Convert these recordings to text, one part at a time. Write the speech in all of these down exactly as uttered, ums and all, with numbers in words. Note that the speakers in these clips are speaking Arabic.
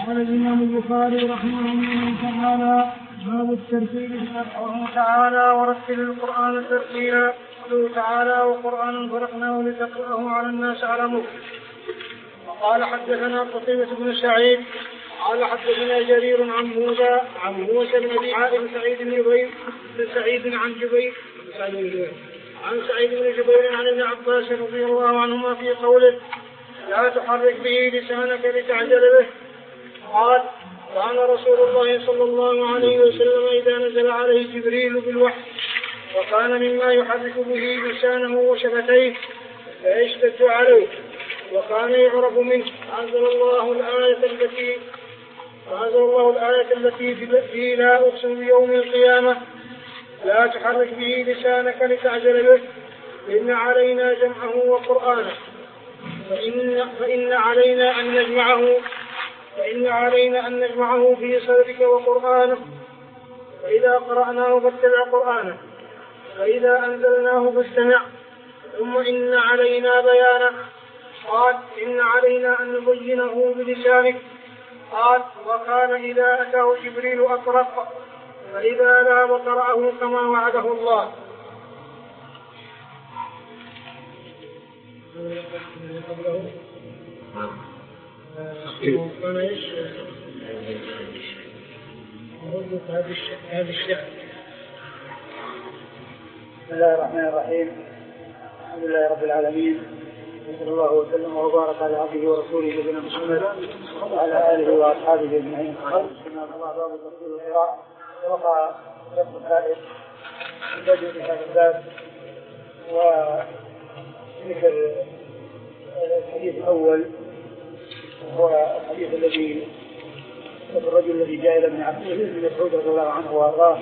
قال الإمام البخاري رحمه الله تعالى: باب الترتيل قوله تعالى: ورتل القرآن ترتيلا. قوله تعالى: وقرآنا فرقناه لتقرأه على الناس على مكث. وقال حدثنا قتيبة بن سعيد قال حدثنا جرير عن موسى عن موسى بن ابي عائل سعيد بن جبير بن سعيد عن جبير عن سعيد بن جبير عن ابن عباس رضي الله عنهما في قوله: لا تحرك به لسانك لتعجل به. قال: كان رسول الله صلى الله عليه وسلم إذا نزل عليه جبريل بالوحي وكان مما يحرك به لسانه وشفتيه فيشتد عليه وكان يعرف منه. أنزل الله الآية التي أنزل الله الآية التي في لا أقسم بيوم القيامة لا تحرك به لسانك لتعجل به إن علينا جمعه وقرآنه فإن, فإن علينا أن نجمعه فإن علينا أن نجمعه في صدرك وقرآنه فإذا قرأناه فاتبع قرآنه فإذا أنزلناه فاستمع ثم إن علينا بيانه. قال: إن علينا أن نبينه بلسانك. قال: وكان إذا أتاه جبريل أطرق فإذا ذهب قرأه كما وعده الله. بسم الله الرحمن الرحيم. الحمد لله رب العالمين، صلى الله وسلم وبارك على عبده ورسوله نبينا محمد وعلى اله واصحابه اجمعين. كما قضى باب التفسير والقراءه وقع رب الفائد بدء في هذا الباب وذكر الحديث الاول هو الحديث الذي الرجل الذي جاء الى ابن مسعود رضي الله عنه وارضاه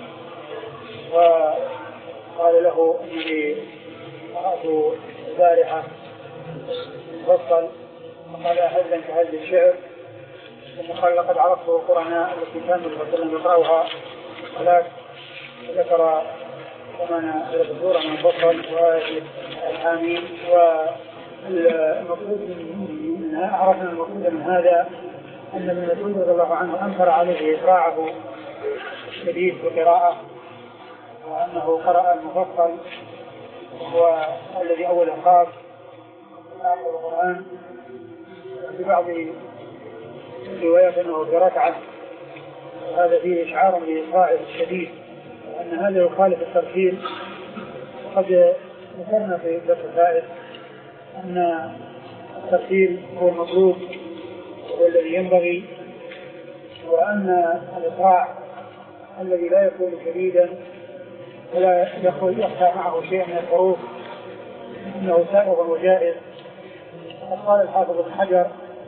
وقال له اني قرات البارحه بطل وقال: هزا كهز الشعر. ثم قال: لقد عرفت القرآن التي كانوا الرسول يقرأها ولكن ذكر ثمان الدكتور من بطل والحامين. والمقصود منها عرفنا المقصود من هذا أن ابن مسعود رضي الله عنه أنكر عليه إسراعه الشديد بقراءة وأنه قرأ المفصل وهو الذي أول خاص آخر القرآن. في بعض الروايات أنه بركعة، وهذا فيه إشعار بإسراعه الشديد وأن هذا يخالف الترتيل. وقد ذكرنا في درس الفائت أن الترتيل هو المطلوب وهو الذي ينبغي، وأن الإسراع الذي لا يكون شديدا ولا يخفى معه شيء من الحروف إنه سائغ وجائز. قال الحافظ ابن حجر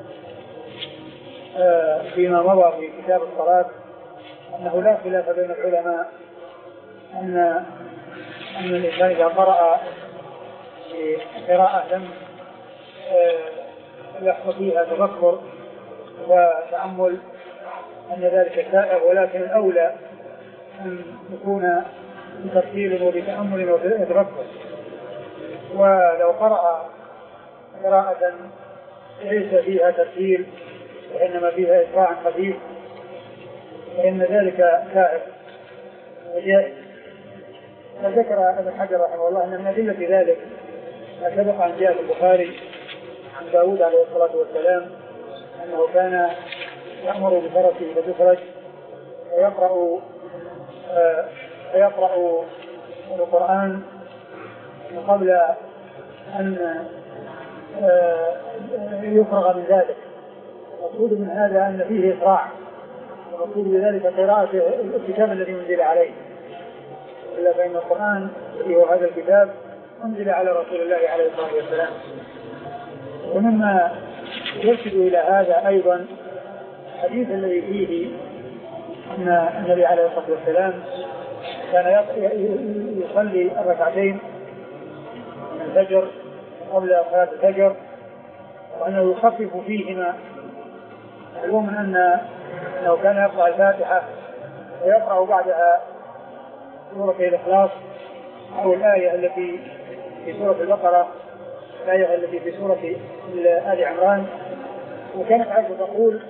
فيما مضى في كتاب الصلاة أنه لا خلاف بين العلماء أن أن الإنسان إذا قرأ قراءة لم يحصل فيها تفكر وتأمل أن ذلك سائغ، ولكن الأولى أن يكون بترتيل وبتأمل وبتفكر. ولو قرأ قراءة ليس فيها ترتيل وإنما فيها إسراع خفيف فإن ذلك سائغ وجائز. فذكر ابن حجر رحمه الله أن من أدلة ذلك ما سبق عن جاء البخاري عن داود عليه الصلاة والسلام أنه كان يأمر بفرسه فتفرج ويقرأ آه فيقرأ القرآن قبل أن يفرغ من ذلك. المقصود من هذا أن فيه إسراع، والمقصود بذلك قراءة الكتاب الذي أنزل عليه، إلا فإن القرآن هو هذا الكتاب أنزل على رسول الله عليه الصلاة والسلام. ومما يرشد إلى هذا أيضا الحديث الذي فيه أن النبي عليه الصلاة والسلام كان يصلي الركعتين من الفجر قبل صلاة الفجر وأنه يخفف فيهما. معلوم أن لو كان يقرأ الفاتحة ويقرأ بعدها سورة الإخلاص أو الآية التي في سورة البقرة الآية التي في سورة آل عمران، وكانت عائشة تقول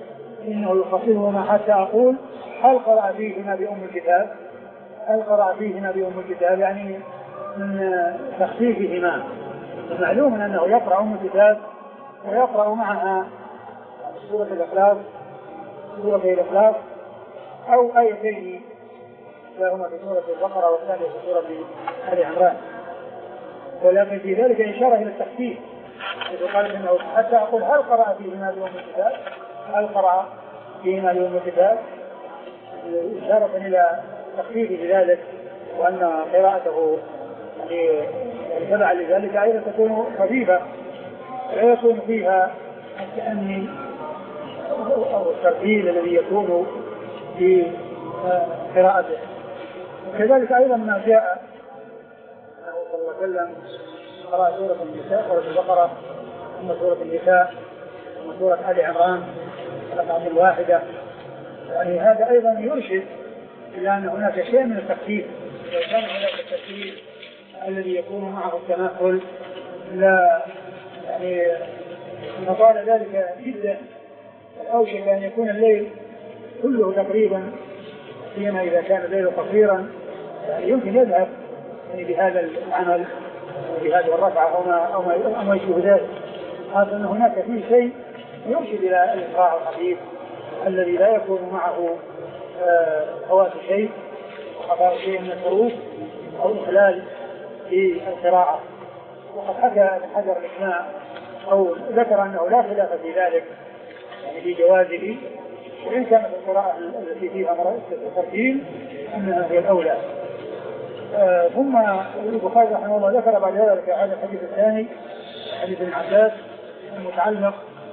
إنه يخففهما حتى أقول هل قرأ فيهما بأم الكتاب هل قرأ فيهما بأم الكتاب يعني من تخفيفهما. معلوم أنه يقرأ أم الكتاب ويقرأ معها سورة الإخلاص سورة الإخلاص أو آيتين لهما في سورة البقرة والثانية في سورة آل عمران، ولكن في ذلك إشارة إلى التخفيف إذا قال إنه حتى أقول هل قرأ فيهما بأم الكتاب هل قرأ فيهما بأم الكتاب إشارة إلى تخفيف ذلك، وأن قراءته يعني تبعا لذلك أيضا تكون خفيفة لا يكون فيها التأني أو الترتيل الذي يكون في قراءته. وكذلك أيضا ما جاء أنه صلى الله عليه وسلم قرأ سورة النساء سورة البقرة ثم سورة النساء ثم سورة آل عمران ركعة واحدة، يعني هذا أيضا يرشد إلى أن هناك شيء من التخفيف. إذا كان هناك التخفيف الذي يكون معه التنقل لا يعني نطال ذلك جدا، أوشك أن يكون الليل كله تقريبا فيما إذا كان الليل قصيرا يعني يمكن يذهب يعني بهذا العمل وبهذه الركعة أو ما أو ما أو ما يشبه ذلك. هذا أن هناك فيه شيء يرشد إلى الإسراع الخفيف الذي لا يكون معه فوات شيء وخطأ شيء من الحروف أو إخلال في القراءة. وقد حكى ابن حجر الإجماع أو ذكر أنه لا خلاف في ذلك يعني في جوازه، وإن كانت القراءة التي فيها ترتيل أنها هي الأولى. آه ثم البخاري رحمه الله ذكر بعد ذلك هذا الحديث الثاني حديث ابن عباس المتعلق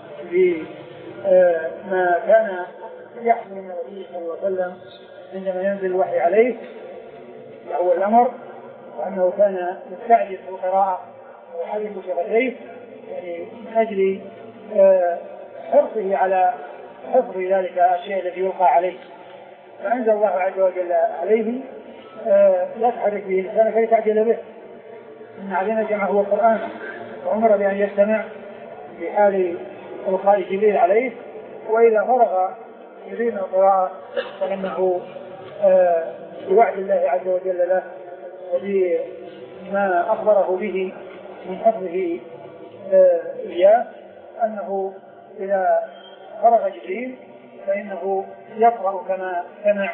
بما كان يحصل من النبي صلى الله عليه وسلم عندما ينزل الوحي عليه وهو الأمر، وأنه كان يستعجل في القراءة ويحرك شفتيه يعني من أجل آه حرصه على حفظ ذلك الشيء الذي يلقى عليه، فأنزل الله عز وجل عليه آه لا تحرك به لسانك لتعجل به إن علينا جمعه هو القرآن، وأمر بأن يستمع في حال إلقاء جبريل عليه، وإذا فرغ جبريل من القراءة فإنه آه بوعد الله عز وجل له وبما أخبره به من حفظه آه إياه أنه إذا فرغ جبريل فإنه يقرأ كما سمع،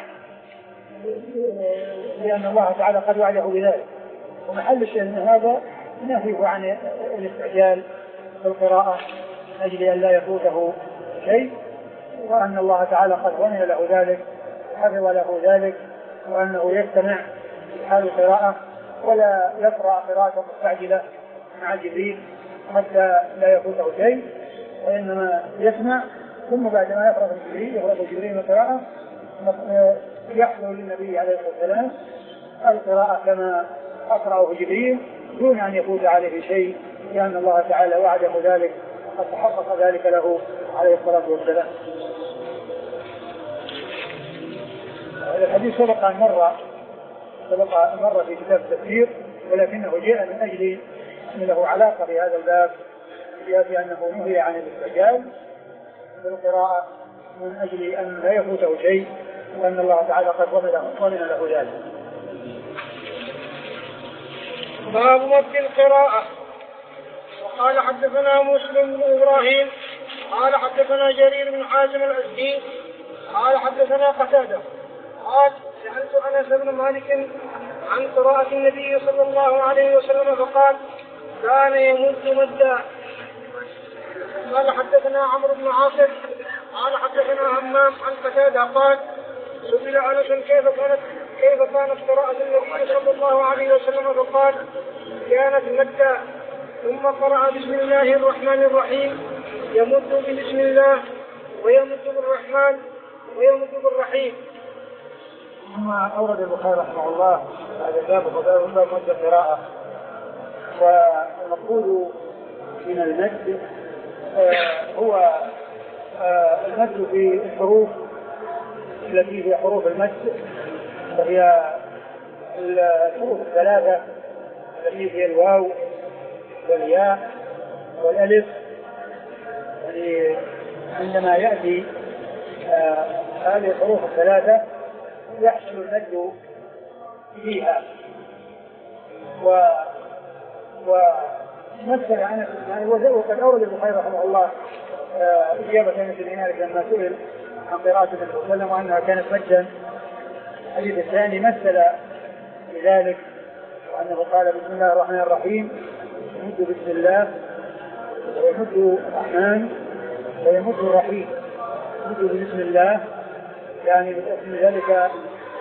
لأن الله تعالى قد وعده بذلك. ومحل الشيء من هذا نهيه عن الاستعجال في القراءة من أجل أن لا يفوته شيء، وأن الله تعالى قد ضمن له ذلك حفظ له ذلك، وأنه يستمع في حال القراءة ولا يقرأ قراءة مستعجلة مع جبريل حتى لا يفوته شيء، وإنما يسمع ثم بعد ما يفرغ جبريل يفرغ جبريل من القراءة يحصل للنبي عليه الصلاة والسلام القراءة كما أقرأه جبريل دون أن يفوت عليه شيء، لأن الله تعالى وعده ذلك وقد تحقق ذلك له عليه الصلاة والسلام. هذا الحديث سبق أن مر سبق أن مر في كتاب التفسير، ولكنه جاء من أجل أن له علاقة بهذا الباب بأنه نهي عن الاستعجال بالقراءة من أجل أن لا يفوته شيء، وأن الله تعالى قد ضمن له ذلك. باب مد القراءة. وقال حدثنا مسلم بن إبراهيم قال حدثنا جرير بن حازم الأزدي قال حدثنا قتادة قال سألت أنس بن مالك عن قراءة النبي صلى الله عليه وسلم فقال كان يمد مدا. قال حدثنا عمرو بن عاصم قال حدثنا همام عن قتادة قال سئل أنس كيف كانت كيف كانت قراءة النبي صلى الله عليه وسلم فقال كانت مدا ثم قرأ بسم الله الرحمن الرحيم يمد بسم الله ويمد بالرحمن ويمد بالرحيم. ثم أورد البخاري رحمه الله هذا الباب وباب مد القراءة. والمقصود من المد آه هو آه المد في الحروف التي هي حروف المد، وهي الحروف الثلاثة التي هي الواو والياء والألف. يعني عندما يأتي آه هذه الحروف الثلاثة يحصل المد فيها. و ومثل عن يعني وقد أورد البخاري رحمه الله إجابة مثل مالك لما سئل عن قراءة النبي صلى الله عليه وسلم وأنها كانت مجدا. الحديث الثاني مثل بذلك وأنه قال بسم الله الرحمن الرحيم، يمد بسم الله ويمد الرحمن ويمد الرحيم. يمد بسم الله يعني من ذلك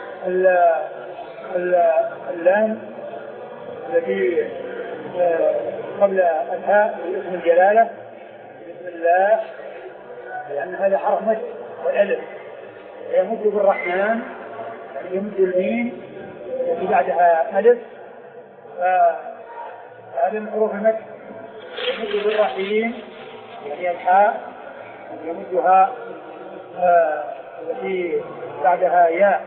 اللام التي قبل الهاء باسم الجلالة بسم الله، لأن هذا حرف مد والألف. يمد بالرحمن يمد الميم التي بعدها ألف، فهذا من حروف المد. يمد بالرحيم يعني الحاء يمدها التي بعدها ياء.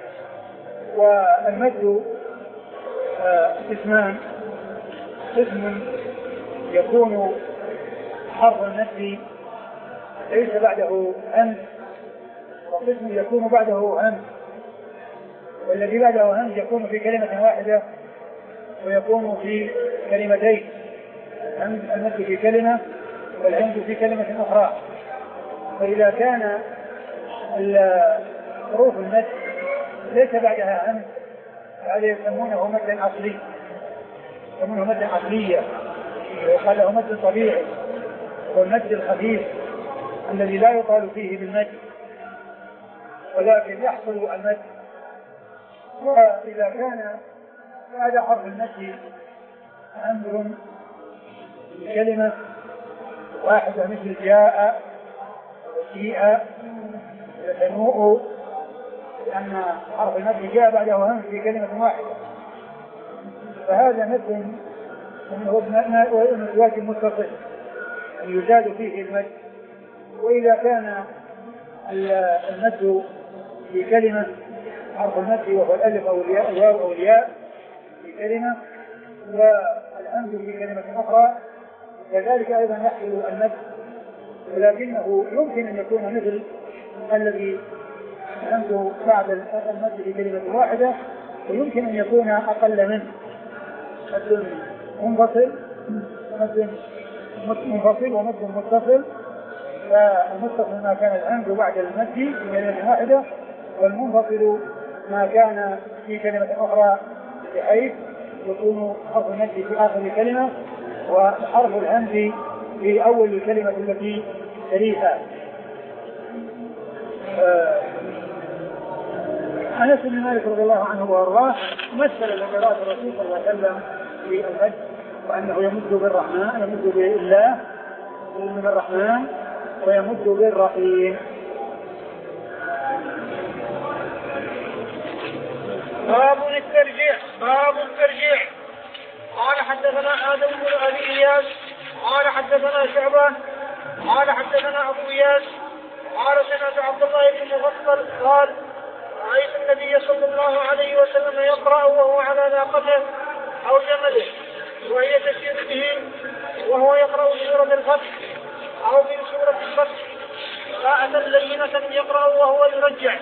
والمد اسمان، اسم يكون حرف المد ليس بعده همز، وقسم يكون بعده همز، والذي بعده همز يكون في كلمة واحدة ويكون في كلمتين. المد في كلمة والهمز في كلمة أخرى. فإذا كان حروف المد ليس بعدها همز فهذا يسمونه مدا أصلي، يسمونه مدا أصلية، وقال له مد طبيعي، والمد الخفيف الذي لا يقال فيه بالمد ولكن يحصل المد. وإذا كان بعد حرف المد أمر بكلمة واحدة مثل جاء وجيء وتنوء، لأن حرف المد جاء بعده همز في كلمة واحدة، فهذا مد من الواجب المتصل يزاد فيه المد. وإذا كان المد في كلمة حرف المد وهو الألف أو الياء الواو أو الياء في كلمة والهمز في كلمة أخرى كذلك أيضا يحصل المد، ولكنه يمكن أن يكون مثل الذي الهمز بعد المد في كلمة واحدة، ويمكن أن يكون أقل منه مد منفصل مد منفصل ومد متصل. فالمتصل ما كان الهمز بعد المد في كلمة واحدة، والمنفصل ما كان في كلمة أخرى بحيث يكون حرف المد في آخر الكلمة وحرف الهمز في أول الكلمة التي تليها. أنس بن مالك رضي الله عنه وأرضاه مثل لقراءة الرسول صلى الله عليه وسلم في المد وأنه يمد بالرحمن يمد بالله يمد بالرحمن ويمد بالرحيم. باب الترجيع. باب الترجيع. قال حدثنا آدم بن أبي إياس قال حدثنا شعبة قال حدثنا أبو إياس قال سمعت عبد الله بن مغفل قال رأيت النبي صلى الله عليه وسلم يقرأ وهو على ناقته أو جمله وهي تسير به وهو يقرأ سورة الفتح أو من سورة الفتح قراءة لينة يقرأ وهو يرجع.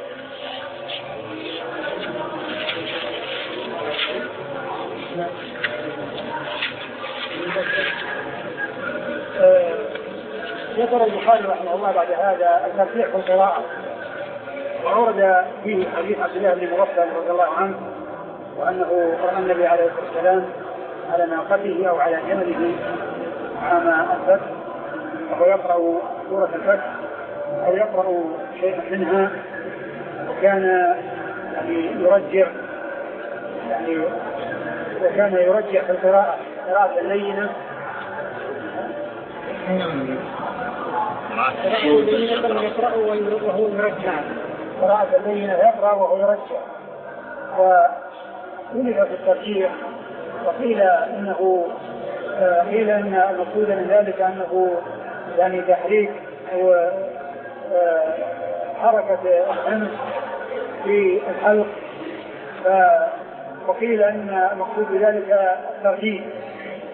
ذكر البخاري رحمه الله بعد هذا الترجيع في القراءة، وأورد فيه حديث عبد الله بن مغفل رضي الله عنه وأنه قرأ النبي عليه الصلاة والسلام على ناقته أو على جمله عام الفتح وهو يقرأ سورة الفتح أو يقرأ شيئا منها، وكان يعني يرجع يعني وكان يرجع في القراءة قراءة لينة يقرأ وهو يرجع قراءة لينة يقرأ وهو يرجع. وولد في الترجيح، وقيل إنه قيل إن المقصود من ذلك أنه يعني تحريك أو حركة الأنف في الحلق، وقيل إن المقصود بذلك الترجيح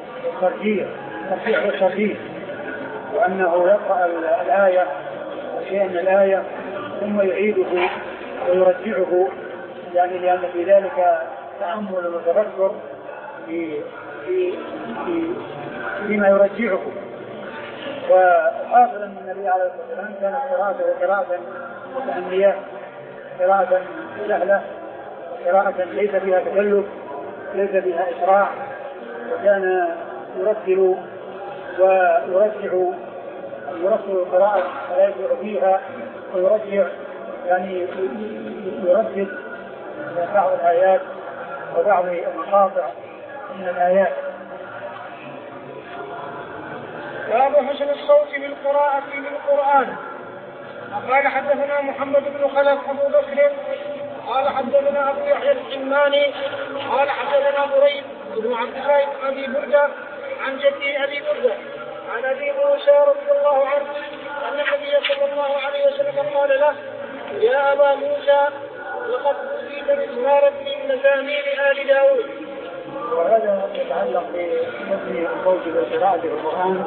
الترجيح الترجيح والترجيح، وأنه يقرأ الآية شيئا من الآية ثم يعيده ويرجعه، يعني لأن في ذلك تأمل وتفكر في في في فيما يرجعه. وحاصل أن النبي عليه الصلاة والسلام كانت قراءته قراءة متأنية، قراءة سهلة، قراءة ليس فيها تكلف، ليس فيها إسراع، وكان يرتل ويرجع يرتل القراءة ولا يسرع فيها، ويرجع يعني يردد بعض الآيات وبعض المقاطع من الآيات. باب حسن الصوت بالقراءة بالقرآن. قال حدثنا محمد بن خلف أبو بكر قال حدثنا أبو يحيى الحماني قال حدثنا بريد بن عبد الله بن أبي بردة عن جدي أبي بردة عن أبي موسى رضي الله عنه أن النبي صلى الله عليه وسلم قال له: يا أبا موسى لقد أوتيت مزمارا من مزامير آل داود. وهذا يتعلق بحسن الصوت بالقراءة بالقرآن،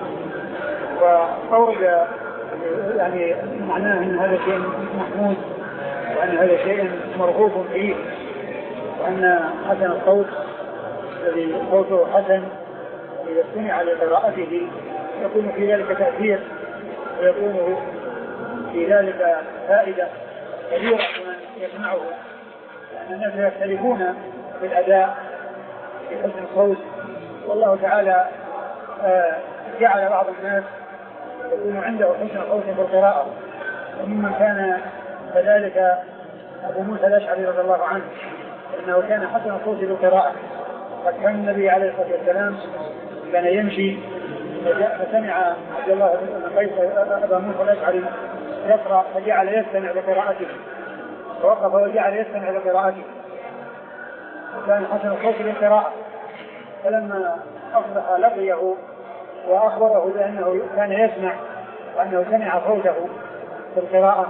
وقول يعني معناه أن هذا شيء محمود، وأن هذا شيء مرغوب فيه، وأن حسن الصوت الذي صوته حسن إذا استمع لقراءته يكون في ذلك تأثير، ويكون في ذلك فائدة كبيرة لمن يسمعه، لأن الناس يختلفون في الأداء في حسن الصوت. والله تعالى جعل بعض الناس يكون عنده حسن صوت في القراءة، وممن كان كذلك أبو موسى الأشعري رضي الله عنه، إنه كان حسن الصوت في القراءة. قد كان النبي عليه الصلاة والسلام كان يمشي فسمع عبد الله بن قيس أبا موسى الأشعري يقرأ فجعل يستمع لقراءته، ووقف وجعل يستمع لقراءته، وكان حسن الصوت للقراءة. فلما أصبح لقيه وأخبره بأنه كان يسمع وأنه سمع صوته في القراءة،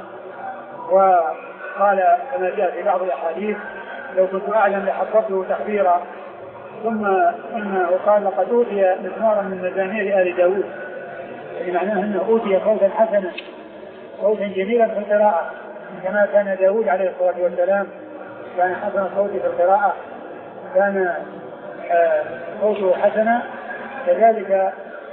وقال كما جاء في بعض الأحاديث: لو كنت أعلم لحفظته تحذيرا. ثم إنه قال: لقد أوتي مزمارا من مزامير آل داود، يعني معناه أنه أوتي صوتا حسنا، صوتا جميلا في القراءة، كما كان داود عليه الصلاة والسلام كان حسن الصوت في القراءة، كان صوته حسنا. كذلك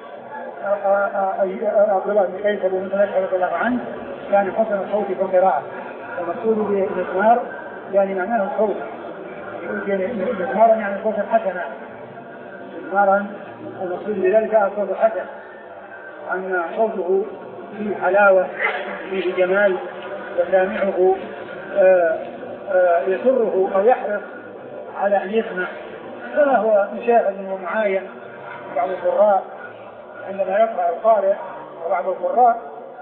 عبد الله بن قيس بن مسعود رضي الله عنه كان حسن الصوت في القراءة. المقصود بالمزمار يعني معناه الصوت، مزمارا يعني صوتا حسنا، مزمارا المقصود بذلك الصوت الحسن، أن صوته فيه حلاوة فيه جمال، وسامعه يسره أو يحرص على أن يسمع. كما هو مشاهد ومعاين بعض القراء عندما يقرأ القارئ وبعض القراء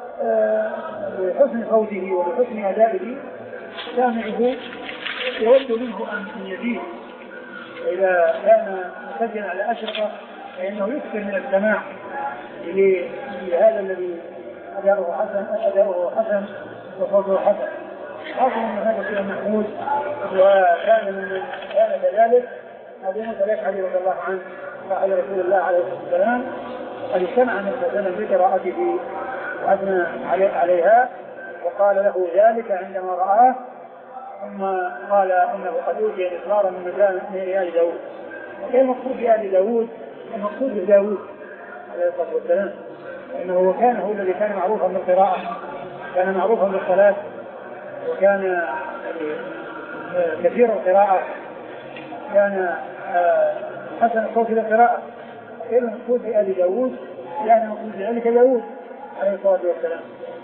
بحسن صوته وبحسن أدائه سامعه يود منه أن يزيد. إذا كان مسجلا على أشرطة فإنه يكثر من السماع لهذا الذي أداؤه حسن أداؤه حسن وصوته حسن. حاصل أن هذا شيء محمود. وكان من كان كذلك أبو موسى الأشعري رضي الله عنه قال رسول الله عليه الصلاة والسلام: قد سمع النبي صلى الله عليه وسلم بقراءته وأثنى عليها، وقال له ذلك عندما رآه، ثم قال إنه قد أوتي مزمارا من مزامير آل داود. وكان المقصود بآل داود المقصود بداود عليه الصلاة والسلام، إنه كان هو الذي كان معروفا بالقراءة، كان معروفا بالصلاة، وكان كثير القراءة، كان حسن الصوت للقراءة. كان المقصود بآل داود يعني المقصود بذلك داود عليه الصلاة والسلام.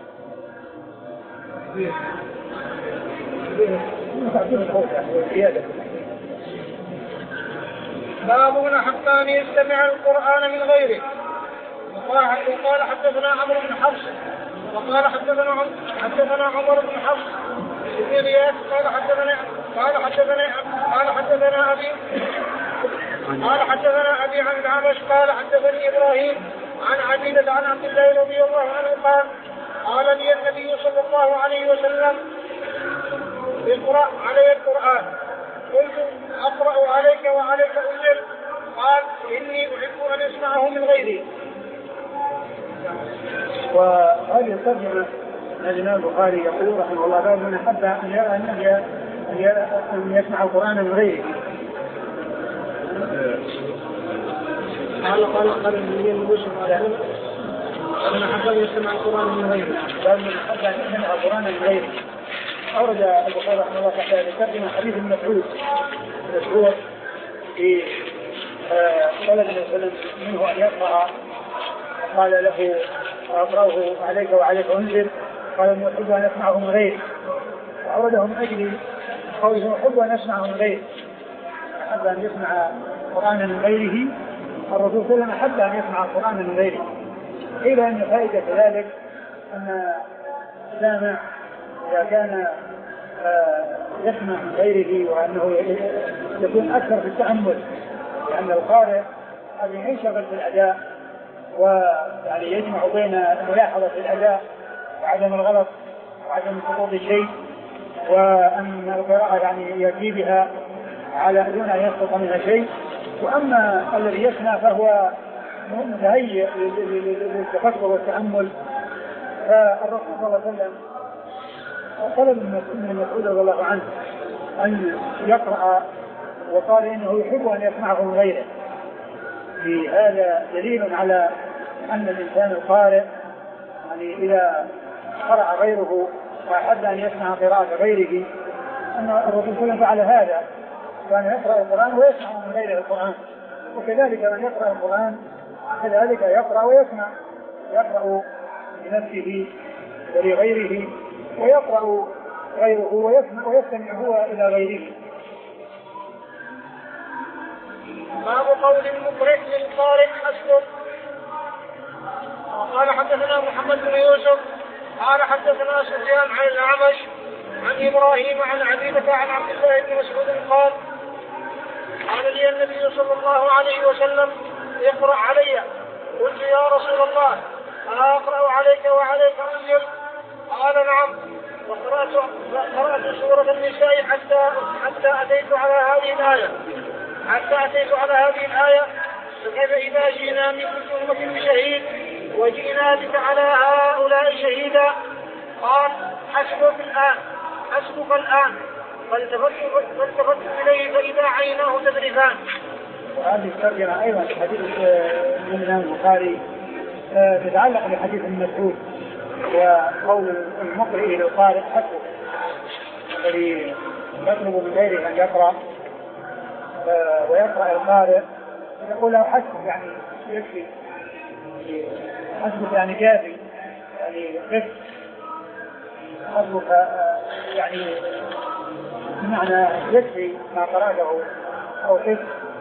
باب من أحب أن يستمع القرآن من غيره. وقال حدثنا عمرو بن حفص وقال حدثنا حدثنا عمر بن حفص بن رياض قال حدثنا قال حدثنا قال حدثنا أبي قال حدثنا أبي عن الأعمش قال حدثني إبراهيم عن عبيدة عن عبد الله رضي الله عنه قال: قال لي النبي صلى الله عليه وسلم: اقرأ علي القرآن. قلت: أقرأ عليك وعليك أنزل؟ قال: إني أحب أن أسمعه من غيري. وهذه الترجمة الإمام البخاري يقول رحمه الله باب من أحب أن يسمع القرآن من غيره. قال قال قال النبي المبشر من أحب أن يسمع القرآن من غيره. باب من أحب أن يسمع القرآن من غيره. أورد البخاري رحمه الله تعالى ترجمة حديث ابن مسعود مشهور في طلب النبي صلى الله عليه وسلم منه أن يقرأ، قال له أقرأه عليك وعليك أنزل، قال إنه أحب أن أسمعه من غيره. وأورده من أجل قوله أحب أن أسمعه من غيره، أحب أن يسمع القرآن من غيره. الرسول صلى الله عليه وسلم أحب أن يسمع القرآن من غيره. قيل أن فائدة ذلك أن السامع إذا كان يسمع من غيره وأنه يكون أكثر في التأمل، لأن القارئ الذي ينشغل في الأداء ويعني يجمع بين ملاحظة الأداء وعدم الغلط وعدم سقوط الشيء، وأن القراءة يعني يأتي بها على دون أن يسقط منها شيء. وأما الذي يسمع فهو متهيئ للتفكر والتأمل. فالرسول صلى الله عليه وسلم طلب من مسعود رضي الله عنه أن يقرأ، وقال إنه يحب أن يسمعه من غيره. في هذا دليل على أن الإنسان القارئ يعني إذا قرأ غيره وأحب أن يسمع قراءة غيره، أن الرسول صلى الله عليه وسلم فعل هذا، كان يقرأ القرآن ويسمع من غيره القرآن. وكذلك من يقرأ القرآن كذلك يقرأ ويسمع، يقرأ لنفسه ولغيره، ويقرأ غيره ويسمع ويستمع هو إلى غيره. باب قول المقرئ للقارئ حسبك. قال حدثنا محمد بن يوسف قال حدثنا سفيان عن الأعمش عن إبراهيم عن عبيدة عن عبد الله بن مسعود قال قال لي النبي صلى الله عليه وسلم اقرأ علي. قلت يا رسول الله ألا أقرأ عليك وعليك أنزل؟ قال نعم. وقرأت قرأت سورة النساء حتى حتى أتيت على هذه الآية حتى أتيت على هذه الآية فكيف إذا جئنا من كل أمة بشهيد وجئنا بك على هؤلاء شهيدا؟ قال حسبك الآن حسبك الآن. فالتفت إليه فإذا عيناه تذرفان. وهذه الترجمة أيضا حديث من الإمام البخاري تتعلق بحديث ابن مسعود وقول المقرئ للقارئ حسبك، الذي يطلب من غيره أن يقرأ ويقرأ القارئ يقول له حسبك يعني يكفي، حسبك يعني كافي، يعني قف، حسبك يعني بمعنى يكفي ما قرأته أو قف.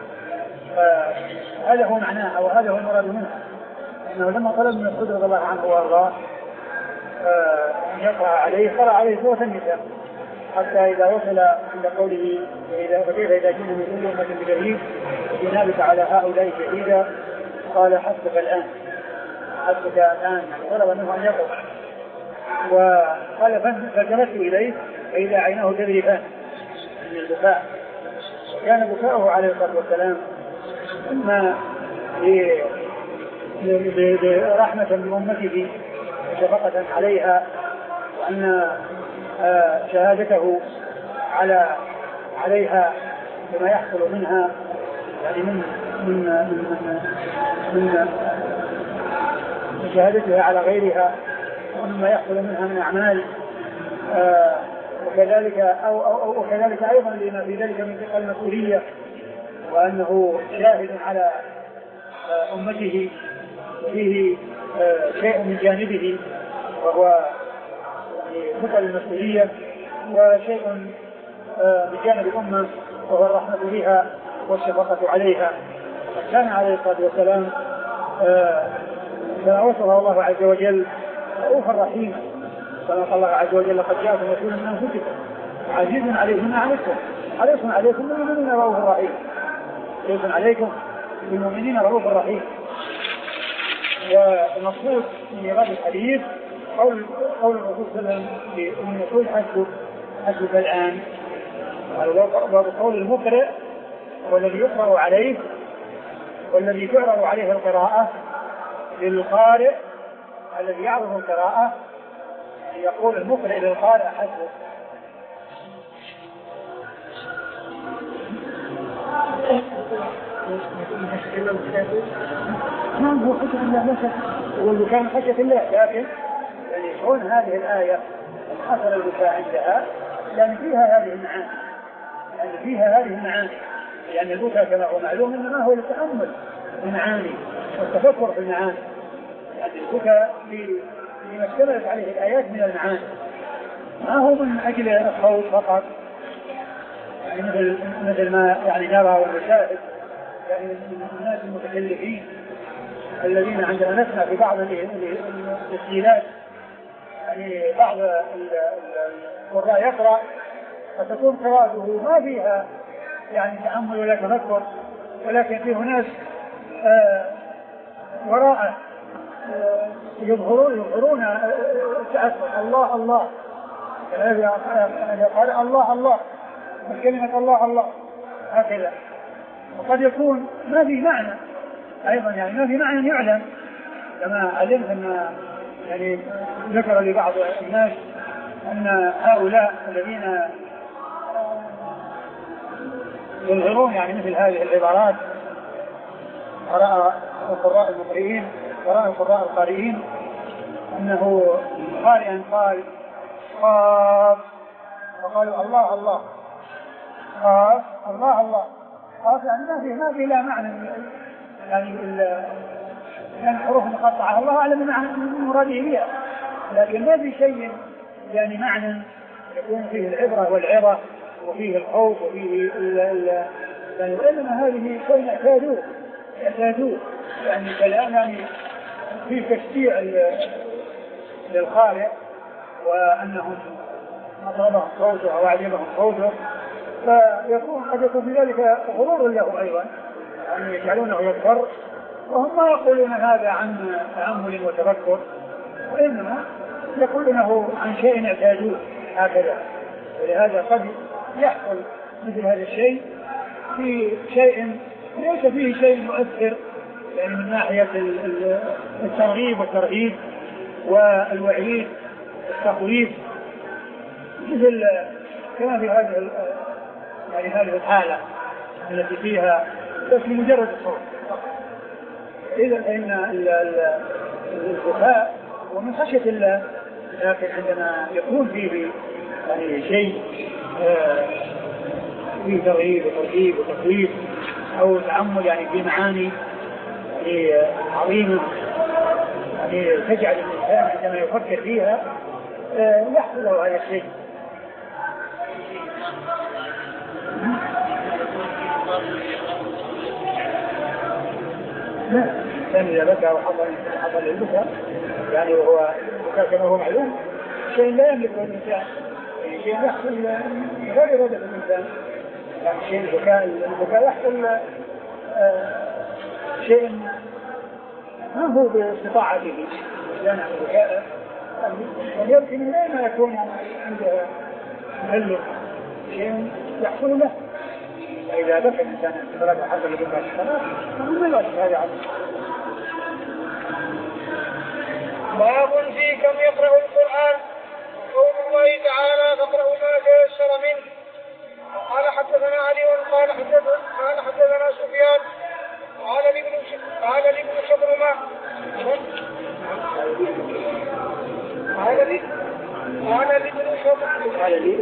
هذا هو معناه أو هذا هو المراد منه، أنه لما طلب من مسعود رضي الله عنه وأرضاه أن يقرأ عليه قرأ عليه سورة النساء حتى إذا وصل عند قوله فكيف إذا جئنا من كل أمة بشهيد وجئنا بك على هؤلاء شهيدا قال حسبك الآن حسبك الآن، طلب منه أن يقرأ. وقال فالتفت إليه فإذا عيناه تذرفان من البكاء. كان بكاؤه عليه الصلاة والسلام إما برحمة من أمته وشفقة عليها، وأن شهادته على عليها بما يحصل منها يعني من من من من, من شهادتها على غيرها ومما يحصل منها من أعمال، وكذلك أو, أو, أو وكذلك أيضا لما في ذلك من ثقل المسؤولية، وأنه شاهد على أمته فيه شيء من جانبه وهو ثقل المسؤولية، وشيء من جانب الأمة وهو الرحمة بها والشفقة عليها. كان عليه الصلاة والسلام كما وصفه الله عز وجل رؤوفا رحيما، كما قال الله عز وجل لقد جاءكم رسول من أنفسكم عزيز عليكم ما عنتم حريص عليكم بالمؤمنين رؤوف رحيم، حريص عليكم بالمؤمنين رؤوف رحيم. والمقصود من هذا الحديث قول قول الرسول صلى الله عليه وسلم من يقول حسبك حسبك الآن، وقول المقرئ والذي يقرأ عليه والذي تعرض عليه القراءة للقارئ الذي يعرض القراءة يقول المقرئ للقارئ حسبه. نعم هو خشية الله لا شك، والبكاء من خشية الله، لكن يعني يكون هذه الآية حصل البكاء عندها لأن فيها هذه المعاني، لأن فيها هذه المعاني، لأن البكاء كما هو معلوم إنما هو للتأمل في المعاني والتفكر في المعاني، يعني البكاء لما اشتملت عليه الآيات من المعاني، ما هو من أجل الخوف فقط، يعني مثل مثل ما يعني نرى ونشاهد يعني الناس المتكلفين الذين عندما نسمع في بعض التسجيلات يعني بعض القراء يقرأ فتكون قراءته ما فيها يعني تأمل ولا تفكر، ولكن فيه ناس آه وراءه آه يظهرون يظهرون تأثر الله الله قال الله الله كلمة الله الله هكذا، وقد يكون ما في معنى أيضا، يعني ما في معنى يعلم، كما علمت أن يعني ذكر لبعض الناس أن هؤلاء الذين يظهرون يعني مثل هذه العبارات قراء القراء المقرئين قراء القراء القارئين أنه قارئا قال قاف وقالوا الله الله قاف الله الله قاف، يعني ما فيه ما فيه لا معنى، يعني يعني حروف مقطعة الله أعلم معنى المراد بها، لكن ما في شيء يعني معنى يكون فيه العبرة والعظة وفيه الخوف وفيه ال ال يعني إنما هذه شيء اعتادوه اعتادوه يعني كلام يعني في تشجيع للقارئ وأنهم أطربهم صوته أو أعجبهم صوته، فيكون قد يكون في ذلك غرور له أيضا، يعني يجعلونه يكبر وهم ما يقولون هذا عن تأمل وتفكر، وإنما يقولونه عن شيء اعتادوه هكذا. ولهذا قد يحصل مثل هذا الشيء في شيء ليس فيه شيء مؤثر، يعني من ناحية الترغيب والترهيب والوعيد والتخويف، مثل كما في هذه يعني هذه الحالة التي فيها بس لمجرد الصوت. إذا فإن البكاء ومن خشية الله، لكن عندما يكون فيه يعني شيء آه فيه ترغيب وترهيب وتخويف أو تأمل يعني في معاني يعني عظيمة يعني تجعل الإنسان عندما يفكر فيها آه يحصل له هذا الشيء. لا كان إذا بكى وحصل حصل البكاء يعني وهو بكاء كما هو معلوم شيء لا يملكه الإنسان، يعني شيء يحصل غير إرادة الإنسان، يعني شيء البكاء البكاء يحصل آه شيء ما هو باستطاعته، يعني البكاء يمكن من ما يكون عنده مهلك شيء يحصل له، فإذا بكى الإنسان استدراك حصل البكاء فما لا هذا عنه. باب في كم يقرأ القرآن، قول الله تعالى فاقرأوا ما تيسر منه. قال حدثنا علي قال حدثنا قال حدثنا سفيان قال لابن قال لابن شبرمة قال لي قال لابن شبرمة قال لي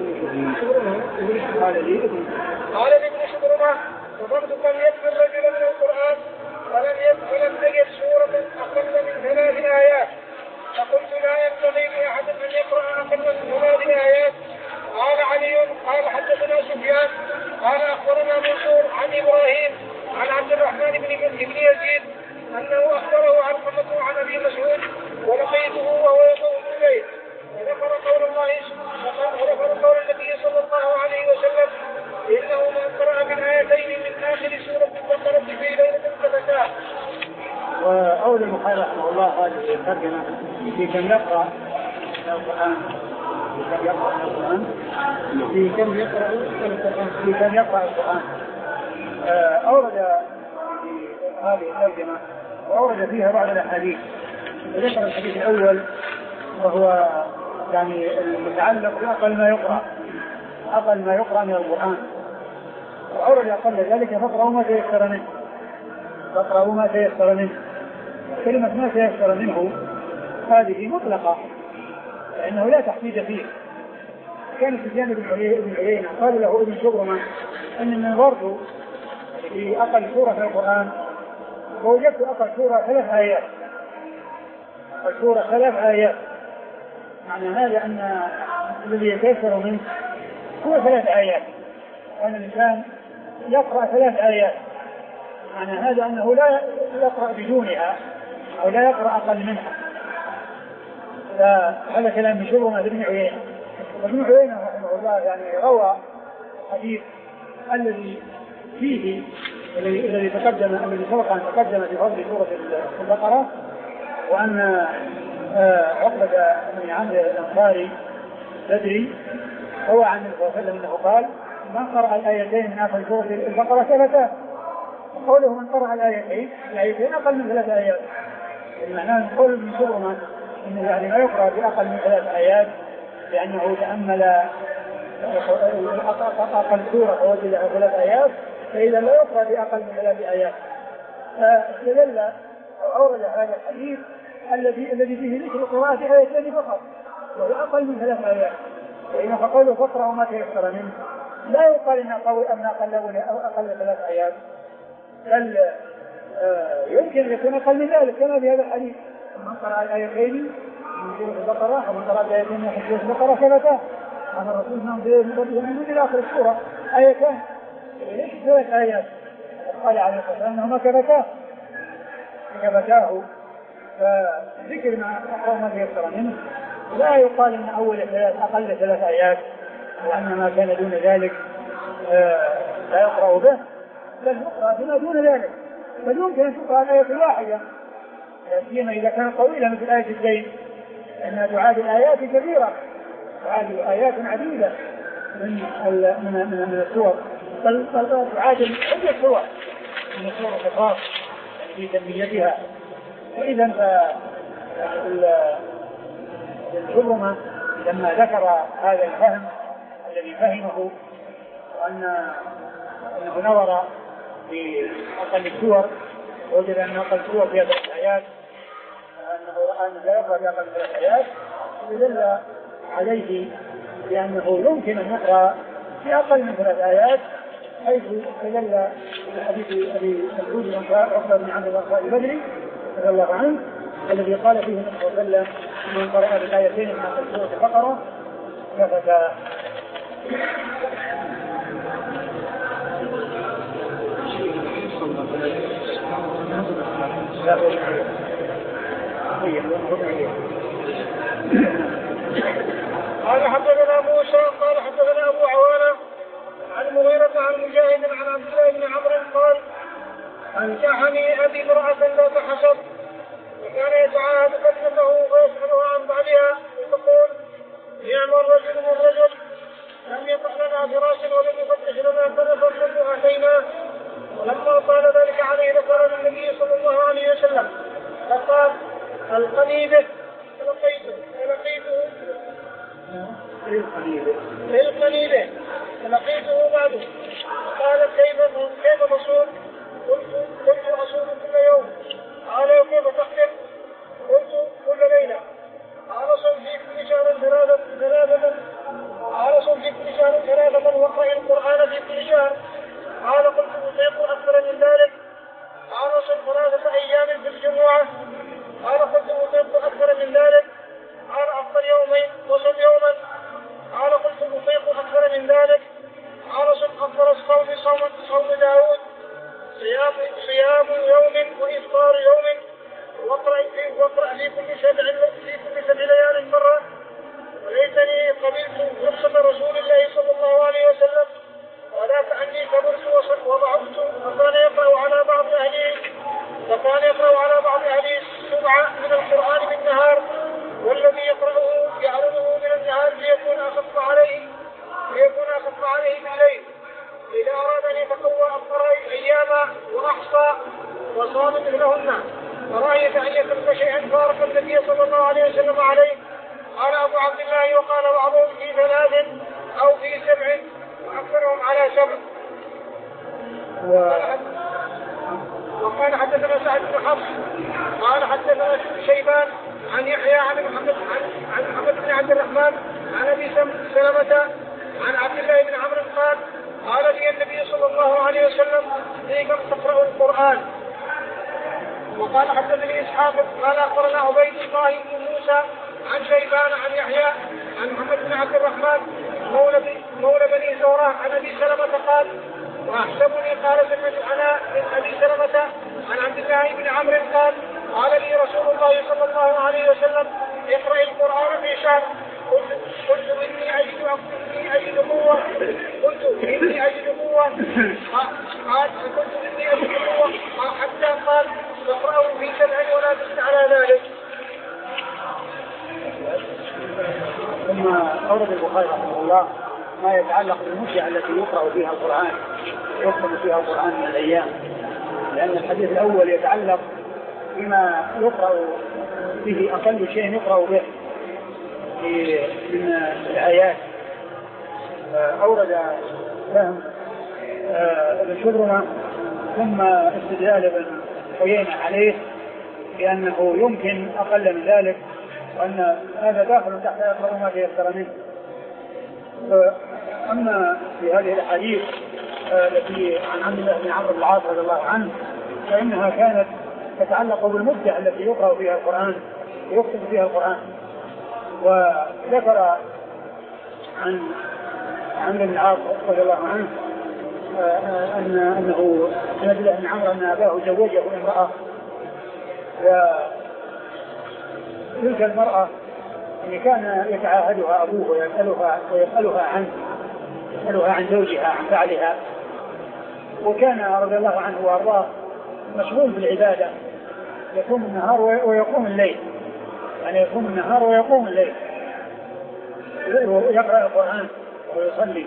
قال لابن شبرمة فضرت كم يكفي الرجل من القرآن ولم ولم تجد سورة أقل من ثلاث آيات، فقلت لا ينبغي لأحد أن يقرأ أقل من ثلاث آيات. قال علي قال حدثنا سفيان قال أخبرنا منصور عن إبراهيم عن عبد الرحمن بن يزيد أنه أخبره عن قمته عن أبي مسعود ولقيته وهو يطوف الليل، وذكر قول الله وذكر قول النبي صلى الله عليه وسلم إنه من قرأ من آيتين من آخر سورة البقرة في ليلة فتاه. وأول البخاري رحمه الله قال في الترجمة في كم يقرأ القرآن في كم يقرأ القرآن في كم يقرأ القرآن في كم يقرأ القرآن أورد في هذه الترجمة وأورد فيها بعض الأحاديث. ذكر الحديث الأول وهو يعني المتعلق بأقل ما يقرأ أقل ما يقرأ من القرآن، وأورد أقل ذلك فاقرأوا ما تيسر منه فاقرأوا ما تيسر منه. كلمة ما تيسر منه هذه مطلقة لأنه لا تحديد فيه. كان سفيان بن عيينة قال له ابن شبرمة أنني نظرت في أقل سورة في القرآن ووجدت أقل سورة ثلاث آيات أقل سورة ثلاث آيات معنى هذا أن الذي يتيسر منه هو ثلاث آيات، وأن الإنسان يقرأ ثلاث آيات معنى هذا أنه لا يقرأ بدونها أو لا يقرأ أقل منها. فهذا كلام ابن شبرمة بن عيينة. ابن عيينة رحمه الله يعني روى حديث الذي فيه الذي تقدم الذي سبق أن تقدم في فضل سورة البقرة، وأن عقبة بن عمرو الأنصاري بدري روى عن النبي صلى الله عليه وسلم أنه قال من قرأ الآيتين من آخر سورة البقرة ثبتا. قوله من قرأ الآيتين الآيتين أقل من ثلاث آيات، المعنى قول ابن شبرمة إنه يعني ما يقرأ بأقل من ثلاث آيات لأنه تأمل أقل سورة فوجدها ثلاث آيات، فإذا لا يقرأ بأقل من ثلاث آيات. فاستدل أورد هذا الحديث الذي الذي فيه ذكر قراءة آيتين فقط وهو أقل من ثلاث آيات. وإن فقوله فقرأوا ما تيسر منه لا يقال إن قول أن أقل أو أقل ثلاث آيات، بل آه يمكن أن يكون أقل من ذلك كما في هذا الحديث من قرأ الآيتين من سورة البقرة ومن قرأ الآيتين من سورة البقرة ثبتا. أن الرسول صلى الله عليه وسلم من إلى آخر السورة آيتان ليش ثلاث آيات؟ قال عليه الصلاة والسلام أنهما كبتاه كبتاه. فذكر ما أقرأ ما تيسر منه لا يقال إن أول ثلاث أقل ثلاث آيات وأن ما كان دون ذلك آه لا يقرأ به، بل يقرأ بما دون ذلك. بل يمكن أن تقرأ الآية الواحدة سيما إذا كان طويلة مثل آية الدين، أنها تعاد الآيات كثيرة تعاد آيات عديدة من من من, من السور، بل تعاد عدة سور من السور الخاص في تنميتها. وإذا الجبرمة لما ذكر هذا الفهم الذي فهمه وأن أنه نظر في أقل السور وجد أن أقل السور فيها ثلاث آيات، أنه رأى أنه لا يقرأ في أقل ثلاث آيات، فدل عليه بأنه يمكن أن يقرأ في أقل من ثلاث آيات، حيث تدل حديث أبي مسعود عقبة بن عمرو الأنصاري البدري رضي الله عنه الذي قال فيه النبي صلى الله عليه وسلم من قرأ بالآيتين من آخر سورة البقرة كفتا. قال حدثنا موسى قال حدثنا أبو عوانة عن المغيرة عن مجاهد عن عبد الله بن عمرو قال أنكحني أبي امرأة ذات حسب وكان يتعاهد فتنته ويسألها عن بعدها وتقول نعم الرجل والرجل لم يطع لنا فراش ولم يفتح لنا كنفا منذ أتيناه. ولما طال ذلك عليه ذكر النبي صلى الله عليه وسلم فقال القني به فلقيته فلقيته القني به فلقيته بعده قال كيف كيف تصوم؟ قلت كنت أصوم كل يوم. قال وكيف تختم؟ قلت كل ليلة. قال صم في كل شهر ثلاثة ثلاثة قال صم في كل شهر ثلاثة واقرأ القرآن في كل شهر. قال قلت أطيق أكثر من ذلك. قال صم ثلاثة أيام في الجمعة. قال قلت أطيق أكثر من ذلك. قال أفطر يومين وصم يوما. قال قلت أطيق أكثر من ذلك. قال صم أفطر الصوم صوم صوم داود صيام صيام يوم وإفطار يوم واقرأ في واقرأ في كل سبع في كل سبع ليال مرة. وليتني قبلت رخصة رسول الله صلى الله عليه وسلم ولا كأني كبرت وضعفت. فكان يقرأ على بعض أهله فكان يقرأ على بعض أهله سبعة من القرآن بالنهار والذي يقرأه يعرضه من النهار ليكون أخف عليه ليكون أخف عليه بالليل. إذا أراد أن يتقوى أفطر أياما وأحصى وصام مثلهن. فرأيت أن يترك شيئا فارق النبي صلى الله عليه وسلم عليه. قال أبو عبد الله وقال بعضهم في ثلاث أو في سبع وأكثرهم على سبع. وقال حدثنا سعد بن حفص قال حدثنا شيبان عن يحيى عن محمد عن محمد بن عبد الرحمن عن ابي سلمة عن عبد الله بن عمرو قال قال لي النبي صلى الله عليه وسلم فيكم تقرأوا القرآن. وقال حدثني اسحاق قال اخبرنا عبيد الله بن موسى عن شيبان عن يحيى عن محمد بن عبد الرحمن مولى مولى بني زهرة عن ابي سلمة قال واحسبني قال سمعت انا من ابي سلمة عن عبد الله بن عمرو قال قال لي رسول الله صلى الله عليه وسلم اقرأ القرآن في شهر. قلت قلت اني اجد اني اجد قوة قلت اني اجد قوة قال قلت اني اجد قوة حتى قال تقرأه في سبع ولا تزد على ذلك. ثم أورد البخاري رحمه الله ما يتعلق بالمدة التي يقرأ فيها القرآن يكتب فيها القرآن من الأيام، لأن الحديث الأول يتعلق بما يقرأ به أقل شيء يقرأ به من الآيات. أورد فهم ابن شبرمة ثم استدلال ابن عيينة عليه بأنه يمكن أقل من ذلك وأن هذا داخل تحت يقرأ ما تيسر منه. أما في هذه الأحاديث التي عن عبد الله بن عمرو بن العاص رضي الله عنه فإنها كانت تتعلق بالمدة التي يقرأ فيها القرآن ويكتب فيها القرآن. وذكر عن عمرو بن العاص رضي الله عنه أن أنه عن عبد الله بن عمرو أن أباه زوجه امرأة، وتلك المرأة يعني كان يتعاهدها أبوه ويسألها ويسألها عن يسألها عن زوجها عن فعلها، وكان رضي الله عنه وأرضاه مشغول بالعبادة، يقوم النهار ويقوم الليل، يعني يقوم النهار ويقوم الليل ويقرأ القرآن ويصلي.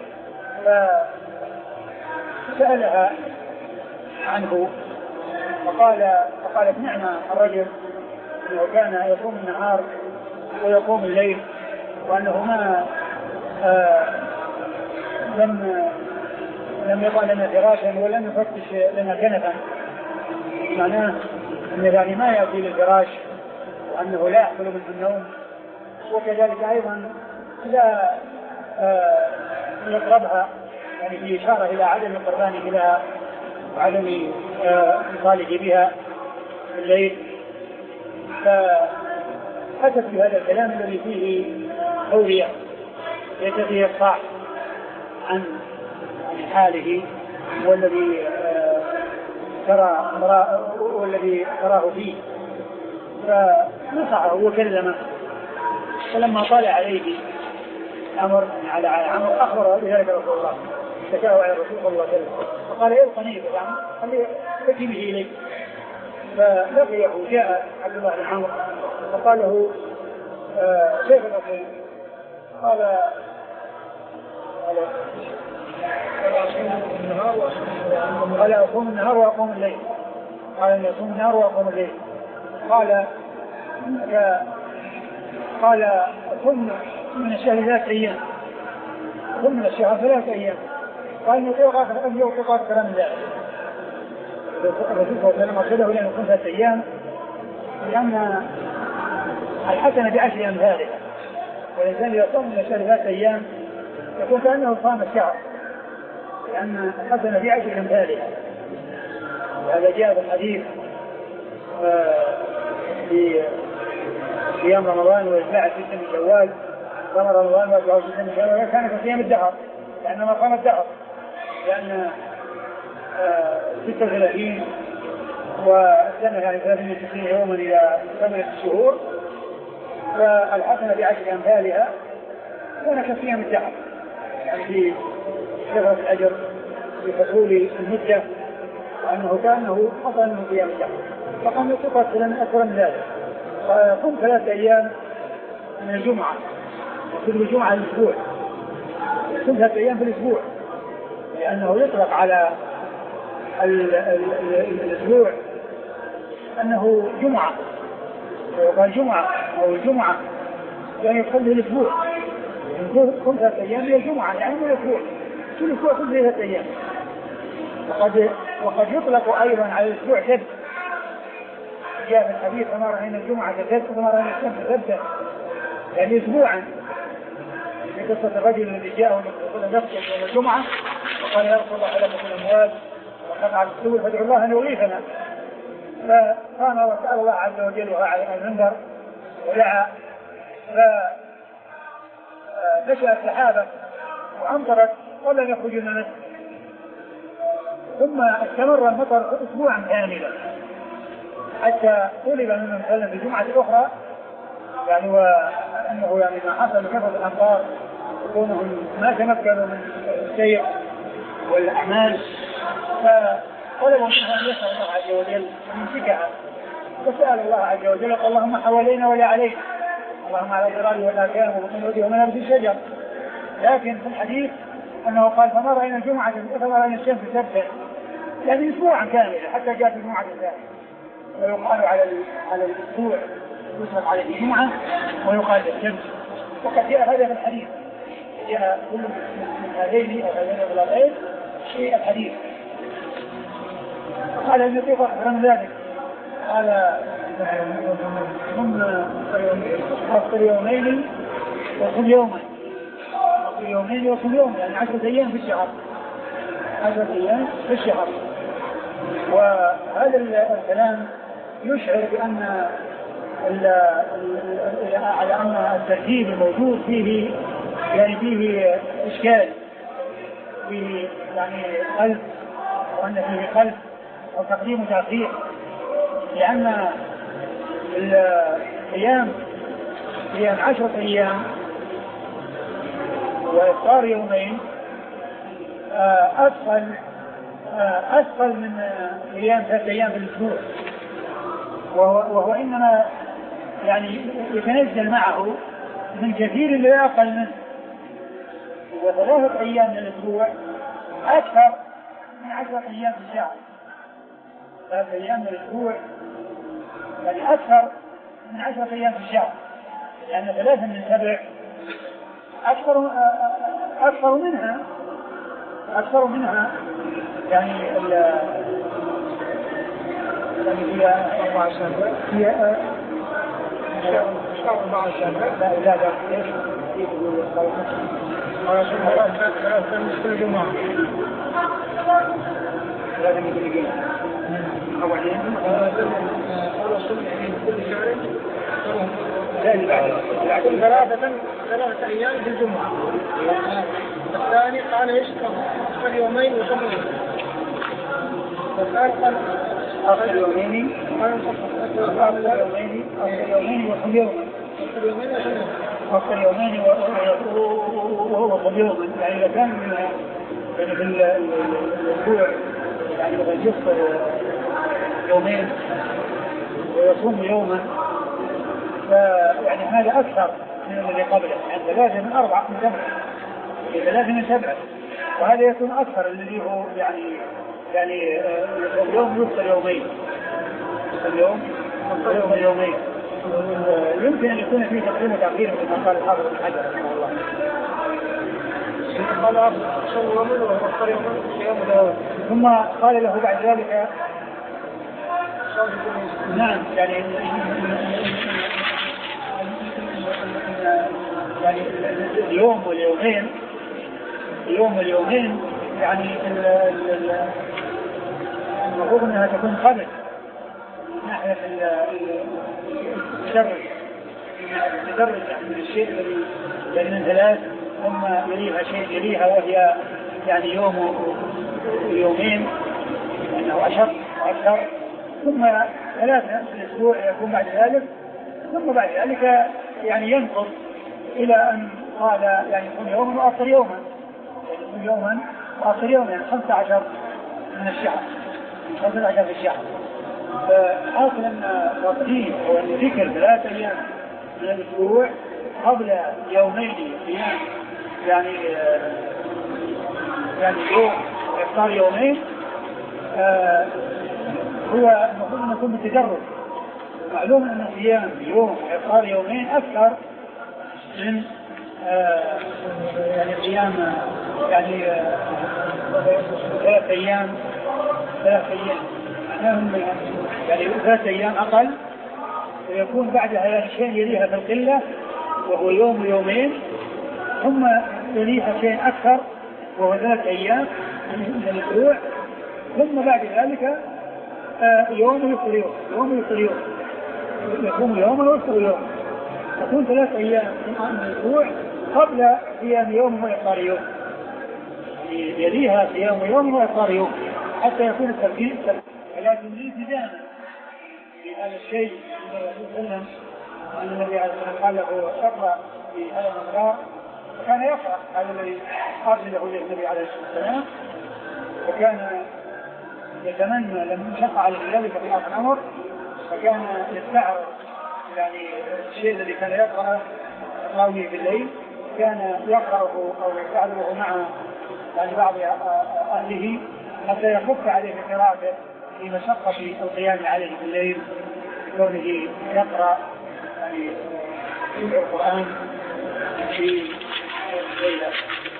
فسألها عنه فقال فقالت نعم الرجل أنه كان يقوم النهار ويقوم الليل، وأنه ما آه لم لم يضع لنا فراشا ولم يفتش لنا كنفا، معناه أن يعني ما يأتي للفراش وأنه لا يحصل منه النوم، وكذلك أيضا لا آه يقربها، يعني في إشارة إلى عدم قربانه لها وعدم إطاله آه بها في الليل. فأتت بهذا الكلام الذي فيه تورية ليس فيه إصحاح عن حاله والذي آه ترى والذي تراه فيه، فنصحه وكلمه. فلما طلع عليه أمر على عمر أخبر بذلك رسول الله، اشتكاه على الرسول صلى الله عليه وسلم فقال القني خليه تأتي به إليك. فلقيه جاء عبد الله بن عمرو فقال له آه كيف نقول؟ قال قال أقوم النهار وأقوم الليل. قال أن يقوم النهار وأقوم الليل. قال قال ثم من الشهر ثلاث أيام ثم من الشهر ثلاث أيام. قال إن يطيق أن يوقف كلام ذلك. الرسول صلى الله عليه وسلم أرشده لأن يكون ثلاث أيام، لأن الحسنة بعشر أمثالها، والإنسان إذا صام من الشهر ثلاث أيام يكون كأنه صام الشهر، لأن الحسنة بعشر أمثالها. وهذا جاء في الحديث في صيام رمضان وإتباع ستة من شوال، صام رمضان وإتباع ستة من شوال كان كصيام الدهر، لأنما صام الدهر، لأن ستة وثلاثين والسنة يعني ثلاثين وتسعين يوما إلى ثمانية شهور، والحسنة بعشر أمثالها كان كصيام الدهر، يعني في كثرة الأجر في حصول المدة، وأنه كأنه حصل من صيام الدهر. فقام يطلق أكثر من ذلك، ويقوم ثلاثة أيام من الجمعة، كل الجمعة الأسبوع، كل ثلاثة أيام في الأسبوع، لأنه يطلق على ال ال ال الأسبوع أنه جمعة، وقال جمعة أو الجمعة، يعني يصلي الأسبوع، يعني كل ثلاثة أيام هي الجمعة، يعني من الأسبوع كل أسبوع كل ثلاثة أيام. وقد وقد يطلق أيضا على الأسبوع سبت، جاء في الحديث فما رأينا الجمعة سبت وما رأينا الشمس سبتا، يعني أسبوعا. في قصة الرجل الذي جاءه يقول نفسه يوم الجمعة وقال يا رسول الله لك في الأموال وقطع السبل فادعوا الله أن يغيثنا، فقام وسأل الله عز وجل وهو على المنبر ودعا، فنشأت سحابة وأمطرت ولم يخرج من المسجد، ثم استمر المطر أسبوعا كاملا حتى طلب منه صلى في الجمعة الأخرى، يعني وأنه يعني ما حصل كثرة الأمطار وكونهم ما تمكنوا من السير والأعمال، فطلبوا منه أن يسأل الله عز وجل يمسكها، فسأل الله عز وجل اللهم حوالينا ولا علينا، اللهم على الضرار والآكام ومن ومنابت الشجر. لكن في الحديث أنه قال فما رأينا الجمعة فما رأينا الشمس سبتا، يعني أسبوعا كاملا حتى جاءت الجمعة الثانية. ويقال على على الأسبوع يطلق على الجمعة ويقال للشمس، وقد جاء هذا في الحديث، جاء كل من هذين أو هذين الضلالين في الحديث. قال ابن لطيف أخبر من ذلك قال ثم أفطر يومين وصم يوما، أفطر يومين وصم يوما، يعني عشرة أيام في الشهر، عشرة أيام في الشهر. وهذا الكلام يشعر بأن على أن الترتيب الموجود فيه يعني فيه إشكال، فيه يعني خلف، وأن فيه خلف أو تقديم وتأخير، لأن الأيام هي عشرة أيام وإفطار يومين أثقل أثقل من أيام ثلاثة أيام في الأسبوع، وهو, وهو إنما يعني يتنزل معه من كثير لا أقل منه. وثلاثة أيام من الأسبوع أكثر من عشرة أيام في الشهر، ثلاثة أيام من الأسبوع يعني أكثر من عشرة أيام في الشهر، لأن يعني ثلاثة من سبع أكثر أكثر منها أكثر منها يعني ال يعني هي أربعة سنوات هي شهر أربعة سنوات لا لا لا إيش يقول ثلاثة ثلاثة من كل جمعة ثلاثة من كل جمعة أولين أول صبح من كل شهر لا ثلاثة ثلاثة أيام في الجمعة. الثاني قال ايش؟ أفطر يومين وصم يومين. والثالث قال أفطر يومين أفطر يومين أفطر يومين وصم يوما. أفطر يومين وصم يوما. أفطر يومين وهو صم يوما، يعني إذا كان من يعني في الأسبوع يعني إذا يفطر يومين ويصوم يوما فيعني هذا أكثر من الذي قبله، يعني ثلاثة من أربعة من سبعة، ثلاثة من سبعة، وهذا يكون أكثر الذي هو يعني يعني اليوم يفطر يومين، اليوم يفطر يوم يومين. يمكن أن يكون فيه تقديم وتأخير مثل ما قال الحافظ ابن حجر رحمه الله. قال أفطر يومين وأفطر يومين صيام داود. ثم قال له بعد ذلك نعم يعني يعني اليوم واليومين اليوم واليومين يعني المفروض انها تكون قبل من ناحيه التدرج التدرج من الشيء الذي يعني من ثلاث ثم يليها شيء يليها وهي يعني يوم ويومين لانه اشق واكثر، ثم ثلاثة في الأسبوع يكون بعد ذلك، ثم بعد ذلك يعني ينقص إلى أن قال يعني يكون يوما وأفطر يوما، يعني يكون يوما وأفطر يوما، يعني خمسة عشر من الشهر، خمسة عشر في الشهر. فحاصل أن تقديم أو أن ذكر ثلاثة أيام من الأسبوع قبل يومين صيام يعني يعني يوم إفطار يومين آه هو المفروض أن يكون بالتدرج. معلوم أن صيام يوم وإفطار يومين أكثر من آه يعني قيام يعني ثلاث أيام ثلاث أيام معناهم يعني ثلاث أيام أقل، ويكون بعدها يعني شيء يليها في القلة وهو يوم ويومين، ثم يليها شيء أكثر وهو ثلاث أيام من الأسبوع، ثم بعد ذلك آه يوم ويفطر يوم يوم ويفطر يوم يكون يوم ويفطر يوم، تكون ثلاث أيام من الأسبوع قبل صيام يوم وإفطار يوم، يليها صيام يوم وإفطار يوم حتى يكون الترتيب. ولكن لي التزاما في هذا الشيء النبي صلى الله عليه وسلم أن النبي عليه الصلاة والسلام قال له اقرأ في هذا المقدار، وكان يقرأ هذا الذي أرسله إليه النبي عليه الصلاة والسلام، وكان يتمنى لم يشق عليه ذلك في آخر الأمر، فكان يستعرض يعني الشيء الذي كان يقرأه الراوي بالليل كان يقرأه أو يستعرضه مع يعني بعض أهله حتى يخف عليه قراءته في مشقة القيام عليه بالليل، كونه يقرأ يعني القرآن في الليلة.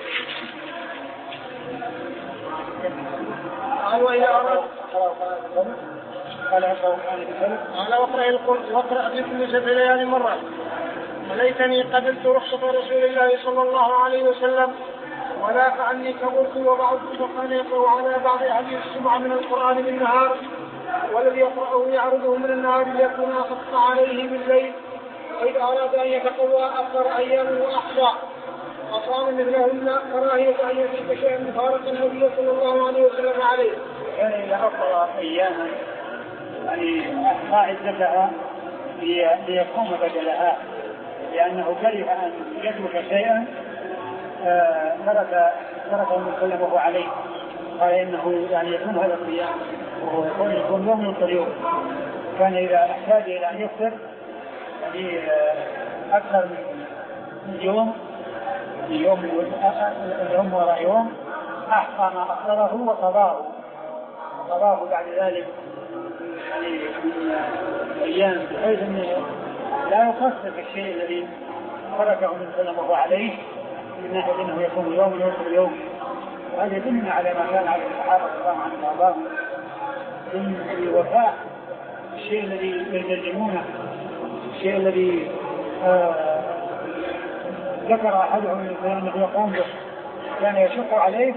قال وإذا أردت قال اقرأ القرآن بسبب قال واقرأ القرآن واقرأ في كل سبع ليال مرة، وليتني قبلت رخصة رسول الله صلى الله عليه وسلم، ولا كأني كبرت وبعض فكان يقرأ على بعض أحاديث السبع من القرآن بالنهار، والذي يقرأه يعرضه من النهار ليكون أخف عليه بالليل، وإذا أراد أن يتقوى أخر أيام وأحصى أصام مثلهن كراهية أن يزيد شيئا مفارقا النبي صلى الله عليه وسلم عليه. كان إذا أقرأ أياما يعني أحصى عدتها ليقوم بدلها، لأنه كره أن يترك شيئا ترك تركه من كل وهو عليه، قال إنه يعني يكون هذا الصيام وهو يكون يكون يوم يوم يوم، كان إذا احتاج إلى أن يفطر يعني أكثر من يوم يوم يوم وراء يوم أحصى ما أفطره وقضاه وقضاه بعد ذلك يعني من أيام، بحيث أنه لا يقصر في الشيء الذي تركه من كل وهو عليه، من ناحية أنه يكون يوم يوم يوم. وهذا يدلنا على ما كان على الصحابة رضي الله عنهم وأرضاهم من الوفاء، الشيء الذي يلزمونه، الشيء الذي آه ذكر أحدهم أنه يقوم به كان يشق عليه،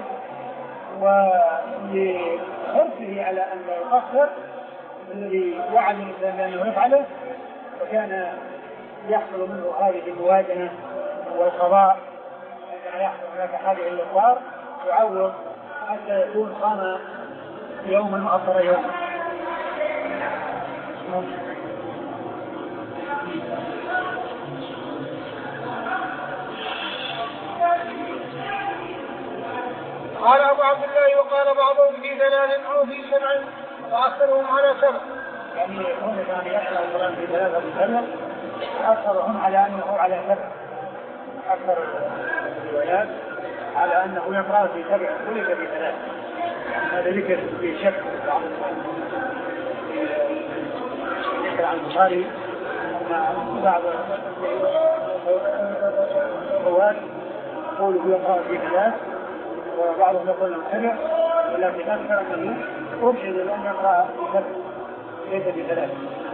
ولحرصه على أن لا يقصر الذي وعد الإنسان بأنه يفعله، وكان يحصل منه هذه الموازنة والقضاء، عندما يحصل هناك هذه الإقرار يعوض حتى يكون صام يوما وأفطر يوما. قال أبو عبد الله وقال بعضهم في ثلاث أو في سبع وأكثرهم على سبع. يعني هنا كان يقرأ القرآن في ثلاثة أو سبع، أكثرهم على أنه على سبع، أكثر الروايات على أنه يقرأ في سبع وليس في ثلاث. هذا ذكر في شك ذكر عن البخاري مع بعض الرواة يقولوا يقرأ في ثلاث وبعضهم يقول له سبع، ولكن أكثر منه أرشد أن يقرأ في سبع ليس في ثلاث.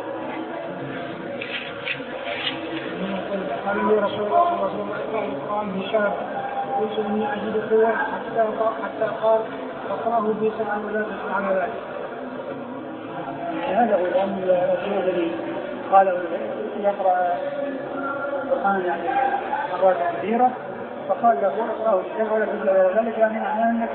قال لي رسول الله صلى الله عليه وسلم اقرأ القرآن بشهر، قلت إني أجد قوة حتى حتى قال اقرأه بسبع ولا تسمع على ذلك. هذا هو الأمر الرسول الذي قال يقرأ القرآن يعني مرات كثيرة، فقال له اقرأه بسبع ولا تسمع على ذلك، يعني معناه أنك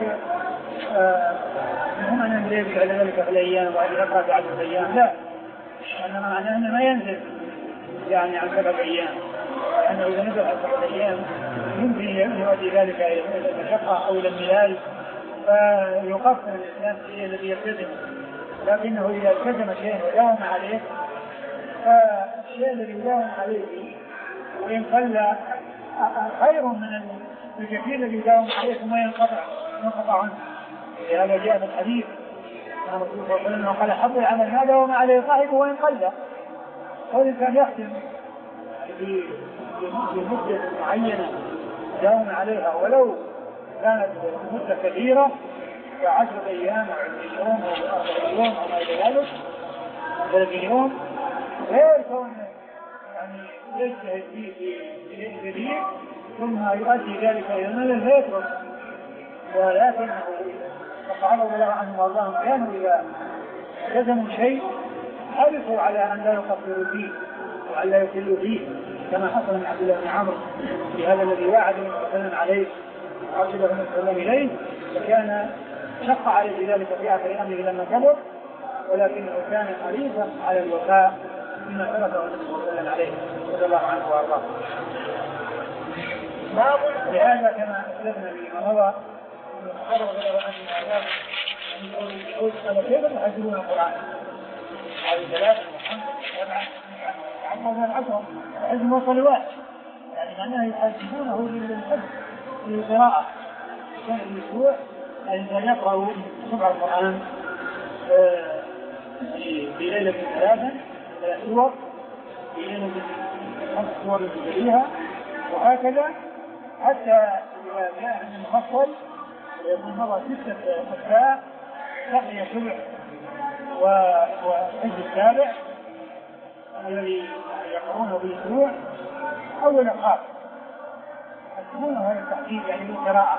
هم أن ينزل على ذلك في الأيام وأن يقرأ في عشرة أيام، لا، أنما معناه أنه ما ينزل يعني عن سبع أيام، لأنه إذا نزل عن سبع أيام يمكن يؤدي ذلك إلى المشقة أو إلى الملال، فيقصر الإنسان الشيء الذي يلتزم، لكنه إذا التزم شيئا وداوم عليه فالشيء الذي يداوم عليه وإن قل خير من الكثير الذي يداوم عليه ثم ينقطع ينقطع عنه. لهذا جاء في الحديث عن رسول الله صلى الله عليه وسلم قال حب العمل ما داوم عليه صاحبه وإن قل، والإنسان يختم بمدة معينة داوم عليها ولو كانت مدة كثيرة كعشرة أيام أو عشرين يوم أو أربعين يوم أو ما إلى ذلك ثلاثين يوم غير كونه يعني يجتهد فيه في الجديد ثم يؤدي ذلك إلى الملل فيترك. ولكنه الصحابة رضي الله عنهم وارضاهم كانوا إذا لزموا شيء حرصوا على أن لا يقصروا فيه وأن لا يكلوا فيه كما حصل من عبد الله بن عمرو في هذا الذي وعد وسلم عليه وأرشده من السلام إليه، فكان شق عليه ذلك في آخر أمره لما كبر، ولكنه كان حريصا على الوفاء مما تركه النبي صلى الله عليه رضي الله عنه وارضاه. باب لهذا كما أسلمنا بما مضى من الصحابة رضي الله عنهم وارضاهم يقول أنا كيف تحجبون القرآن؟ هذه ثلاثة وخمسة وسبعة وعشرة العشر حزم وصلوات، يعني معناه يحجبونه للحفظ للقراءة كان الأسبوع الإنسان يقرأ سبع القرآن في ليلة ثلاثة ثلاث سور في ليلة خمس سور فيها، وهكذا حتى إذا جاء المفصل يكون مضى ستة أسباع بقي سبع وحج السابع الذي يقرونه بالأسبوع أول أقاب يسمونه هذا التحديد يعني بالقراءة.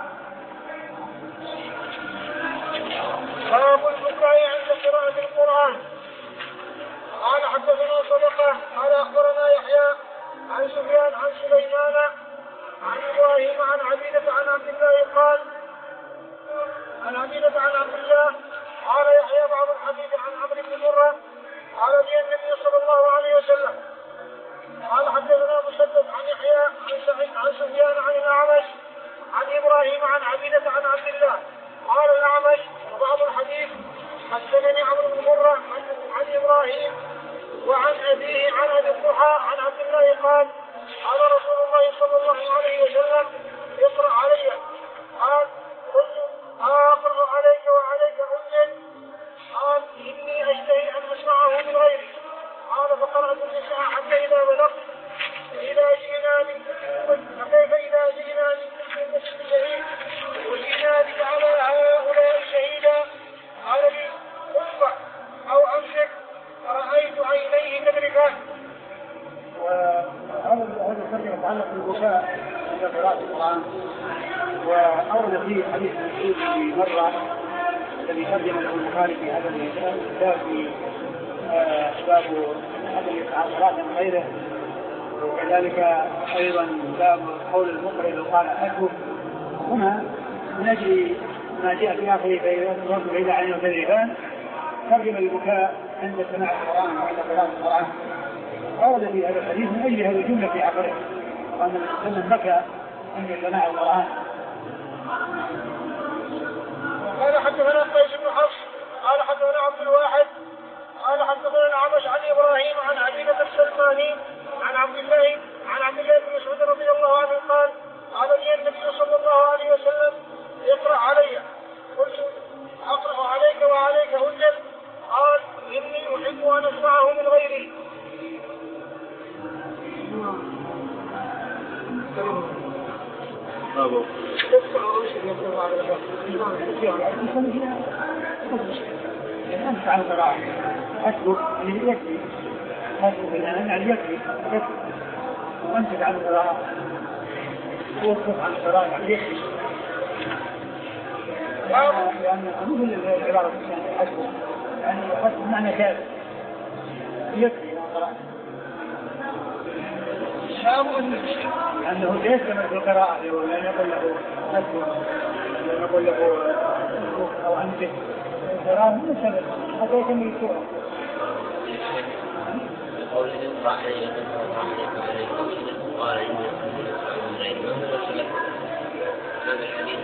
باب البكاء عند قراءة القرآن. قال حدثنا صدقة قال أخبرنا يحيى عن سفيان عن سليمان عن إبراهيم عن عبيدة عن عبد الله قال عن عبيدة عن عبد الله قال يحيى بعض الحديث عن عمرو بن مرة قال لي النبي صلى الله عليه وسلم. قال حدثنا مسدد عن يحيى عن سعيد عن سفيان عن الأعمش عن إبراهيم عن عبيدة عن عبد الله قال الأعمش وبعض الحديث حدثني عمرو بن مرة عن, عن إبراهيم وعن أبيه عن أبي الضحى عن عبد الله قال قال رسول الله صلى الله عليه وسلم اقرأ علي. قال قلت أقرأ عليك وعليك أنزل؟ قال إني أشتهي أن أسمعه من غيري. قال فقرأت النساء حتى إذا بلغت فإذا جئنا من فكيف إذا جئنا من كل مسجد شهيد وجئنا بك على هؤلاء شهيدا. قال لي ارفع أو أمسك فرأيت عينيه تدركان. وهذا الترجمة يتعلق بالبكاء عند قراءة القرآن، وأورد فيه حديث مسعود في مرة الذي ترجم له البخاري في هذا الكتاب في باب عدم التعاطرات من غيره، وكذلك أيضا باب قول المقرئ لو قال أكبر. هنا من أجل ما جاء في آخره فإذا إلى عين وتدريبان ترجم البكاء عند سماع القرآن وعند قراءة القرآن. أورد في هذا الحديث من أجل هذه الجملة في آخره وأن المسلم بكى عند سماع القرآن. قال حدثنا قيس بن حفص قال حدثنا عبد الواحد قال حدثنا الأعمش عن إبراهيم عن عبيدة السلماني عن عبد الله عن عبد الله بن مسعود رضي الله عنه قال قال لي النبي صلى الله عليه وسلم اقرأ علي. قلت أقرأ عليك وعليك أنزل؟ قال إني أحب أن أسمعه من غيري. برافو. أنت على القراءة أسلك يعني يكفي أسلك يعني يكفي يكفي وأنت على القراءة وقف عن القراءة يعني يكفي لأن مثل العبارة يعني أسلك يعني أسلك معنى كافي يكفي القراءة أنه يستمر في القراءة لأن يقول له أسلك لأن يقول له أسلك أو أنت القراءة من السبب حتى يكمل السورة. قول الإنسان عليه قال إنه هذا الحديث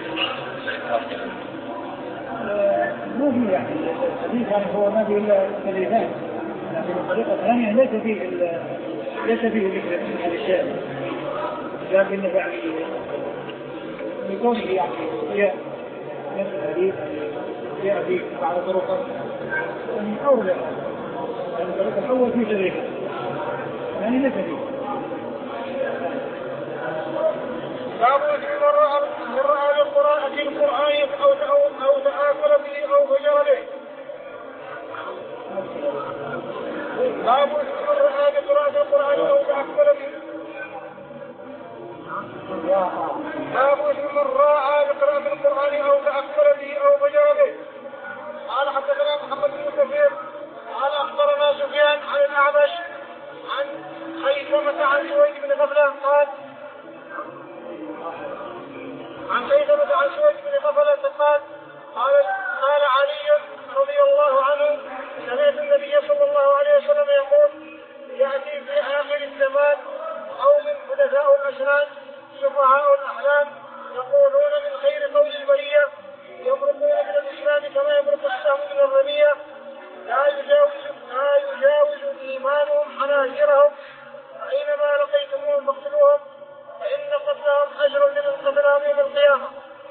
ما في يعني الحديث يعني هو ما في إلا كلمات، لكن الطريقة الثانية ليس فيه ليس فيه ذكر هذا الشيء، لكن يعني بكونه يعني هي نفس الحديث جاء فيه بعض طرق من أول يعني الطريق الأول فيه تدريبه يعني ليس فيه القرآن أو أو تآكل به أو فجر به. باب اسم من رأى بقراءة القرآن أو تأكل به. باب اسم من رأى بقراءة القرآن أو تأكل به أو فجر به. قال حدثنا محمد بن كثير قال أخبرنا سفيان عن الأعمش عن خيثمة عن سويد بن غفلة قال عن خيثمة عن سويد بن غفلة قال قال قال علي رضي الله عنه سمعت النبي صلى الله عليه وسلم يقول يأتي في آخر الزمان قوم حدثاء الأسنان سفهاء الأحلام يقولون من خير قول البرية يمرقون من الإسلام كما يمرق السهم من الرمية لا يجاوز لا يجاوز إيمانهم حناجرهم فأينما لقيتموهم فاقتلوهم فإن قتلهم أجر لمن قتلهم يوم القيامة.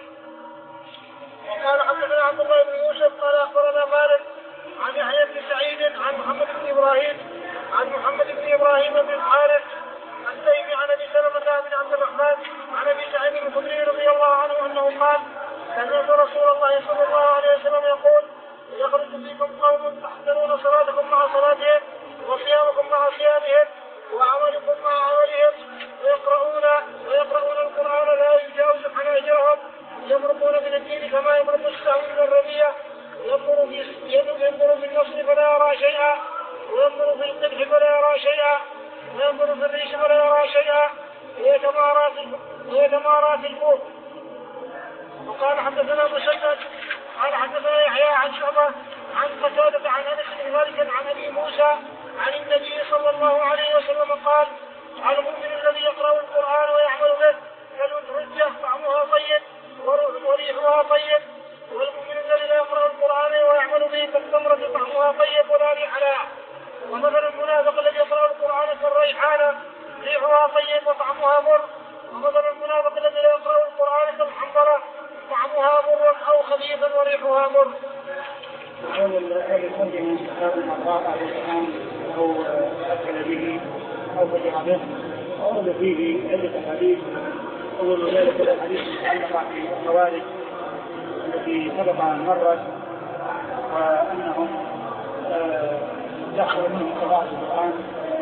وقال حدثنا عبد الله بن يوسف قال أخبرنا مالك عن يحيى بن سعيد عن محمد بن إبراهيم عن محمد بن إبراهيم بن الحارث التيمي عن أبي سلمة بن عبد الرحمن عن أبي سعيد الخدري رضي الله عنه أنه قال سمعت رسول الله صلى الله عليه وسلم يقول يخرج فيكم قوم تحسنون صلاتكم مع صلاتهم وصيامكم مع صيامهم وعملكم مع عملهم ويقرؤون ويقرؤون القرآن لا يجاوز حناجرهم يمرقون من الدين كما يمرق السهم من الرمية ينظر في النصر فلا يرى شيئا وينظر في القدح فلا يرى شيئا وينظر في الريش فلا يرى شيئا ويتمارى في الكوف. وقال حدثنا مسدد قال حدثنا يحيى عن شعبة عن قتادة عن أنس بن مالك عن أبي موسى عن النبي صلى الله عليه وسلم قال المؤمن الذي يقرأ القرآن ويعمل به كالحجة طعمها طيب وريحها طيب والمؤمن الذي لا يقرأ القرآن ويعمل به كالتمرة طعمها طيب ولا ريح لها. ومثل المنافق الذي يقرأ القرآن كالريحانة ريحها طيب وطعمها مر. ومثل المنافق الذي لا يقرأ القرآن كالحنظلة طعمها مر أو خبيث وريحها مر. هذا الذي يقدم كتاب المقاطع على القرآن أو أكل به أو فجر به ورد فيه عدة أحاديث. أول ذلك الحديث المتعلق بالخوارج التي سبق أن مرت وأنهم دخلوا منهم قراءة القرآن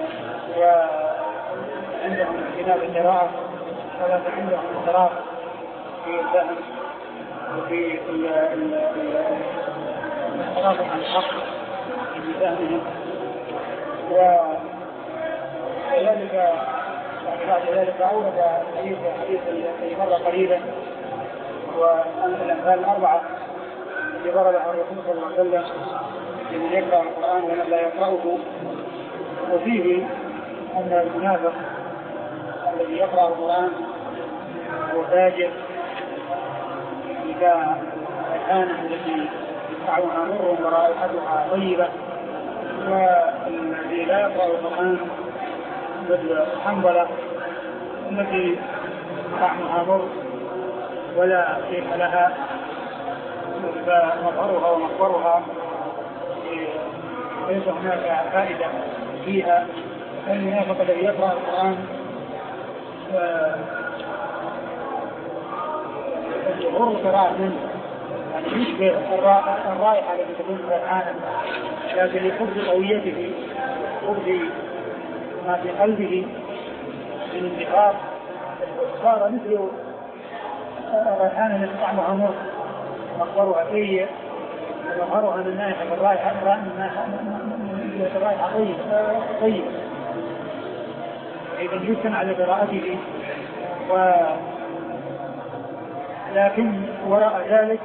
وعندهم اجتناب القراءة وليس عندهم اضطراب في الفهم وفي الانحراف عن الحق في فهمهم. وذلك بعد ذلك أورد حديث حديث الذي مر قريبا وأن الأمثال الأربعة التي ضربها الرسول صلى الله عليه وسلم لمن يقرأ القرآن ومن لا يقرأه. وفيه أن المنافق الذي يقرأ القرآن هو فاجر إذا الحانة التي طعمها مر ورائحتها طيبة. والذي لا يقرأ القرآن مثل الحنظلة التي طعمها مر ولا ريح لها فمظهرها ومخبرها ليس هناك فائدة فيها. المنافق الذي يقرأ القرآن ظهور القراءة منه يعني يشبه الرائحة التي تكون في الحانة لكن لقبض قويته قبض ما في قلبه من انتقاط صار مثل الريحانة التي طعمها مر مخبرها سيء ومظهرها من ناحية الرائحة الرائحة طيب. إذا يجتمع على قراءته ولكن وراء ذلك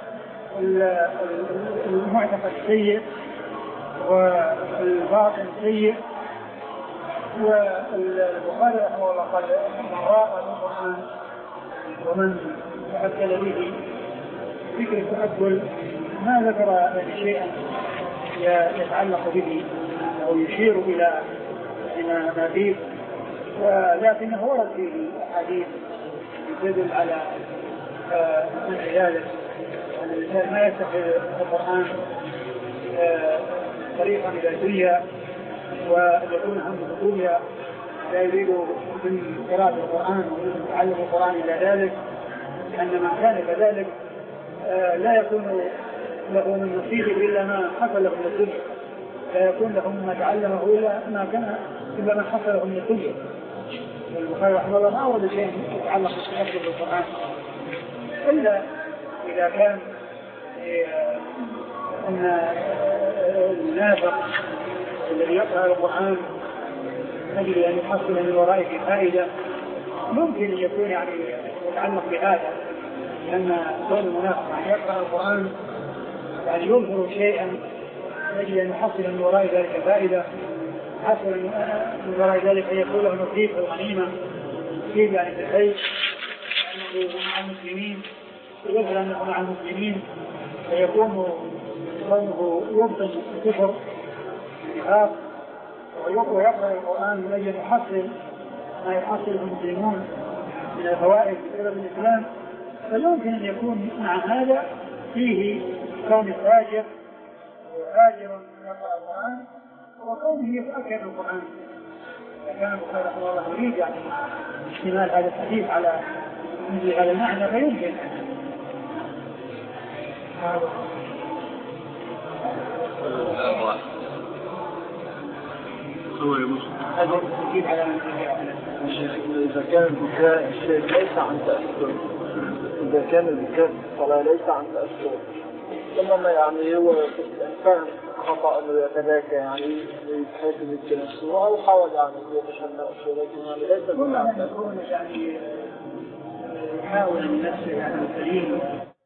المعتقد السيء والباطن السيء. والبخاري رحمه الله قال من راى القرآن ومن تأكل به ذكر التأكل ما ذكر شيئا يتعلق به أو يشير إلى ما فيه ولكنه ورد فيه حديث يدل على من ذلك أن الإنسان ما يستحي القرآن طريقا إلى الدنيا ويكون همه الدنيا لا يريد من قراءة القرآن ويريد تعلم القرآن إلى ذلك لأن من كان كذلك لا يكون له من نصيبه إلا ما حصل له من الدنيا، لا يكون له ما تعلمه إلا ما كان إلا ما حصل له من الدنيا. والبخاري رحمه الله ما أورد شيء يتعلق بالتنبه بالقرآن إلا إذا كان أن المنافق الذي يقرأ القرآن نجد أن يحصل من ورائه فائدة، ممكن أن يكون يعني يتعلق بهذا، لأن كون المنافق يعني يقرأ القرآن يعني يظهر شيئا نجد أن يحصل من وراء ذلك فائدة، حصل من وراء ذلك أن يكون له نصيب في الغنيمة، نصيب يعني في الخير، أنه مع المسلمين، يظهر أنه مع المسلمين، فيكون كونه يبطن الكفر النفاق ويقرأ القرآن من أجل يحصل ما يحصله المسلمون من الفوائد في الإسلام، فيمكن أن يكون مع هذا فيه كون فاجر وفاجر يقرأ القرآن وكونه يتأكد القرآن. إذا كان البخاري رحمه الله يريد يعني اشتمال هذا الحديث على مثل هذا المعنى فيمكن هذا. هذا التأكيد على إذا كان البكاء الشيء ليس عن تأثر، إذا كان البكاء الصلاة ليس عن تأثر، ثم يعني هو الإنسان خطأ إنه يتباكى يعني يتحاسب الجنس أو حاول يعني يتشنع شيء، لكن يعني ليس كل ما يكون يعني يحاول من نفسه يعني السليم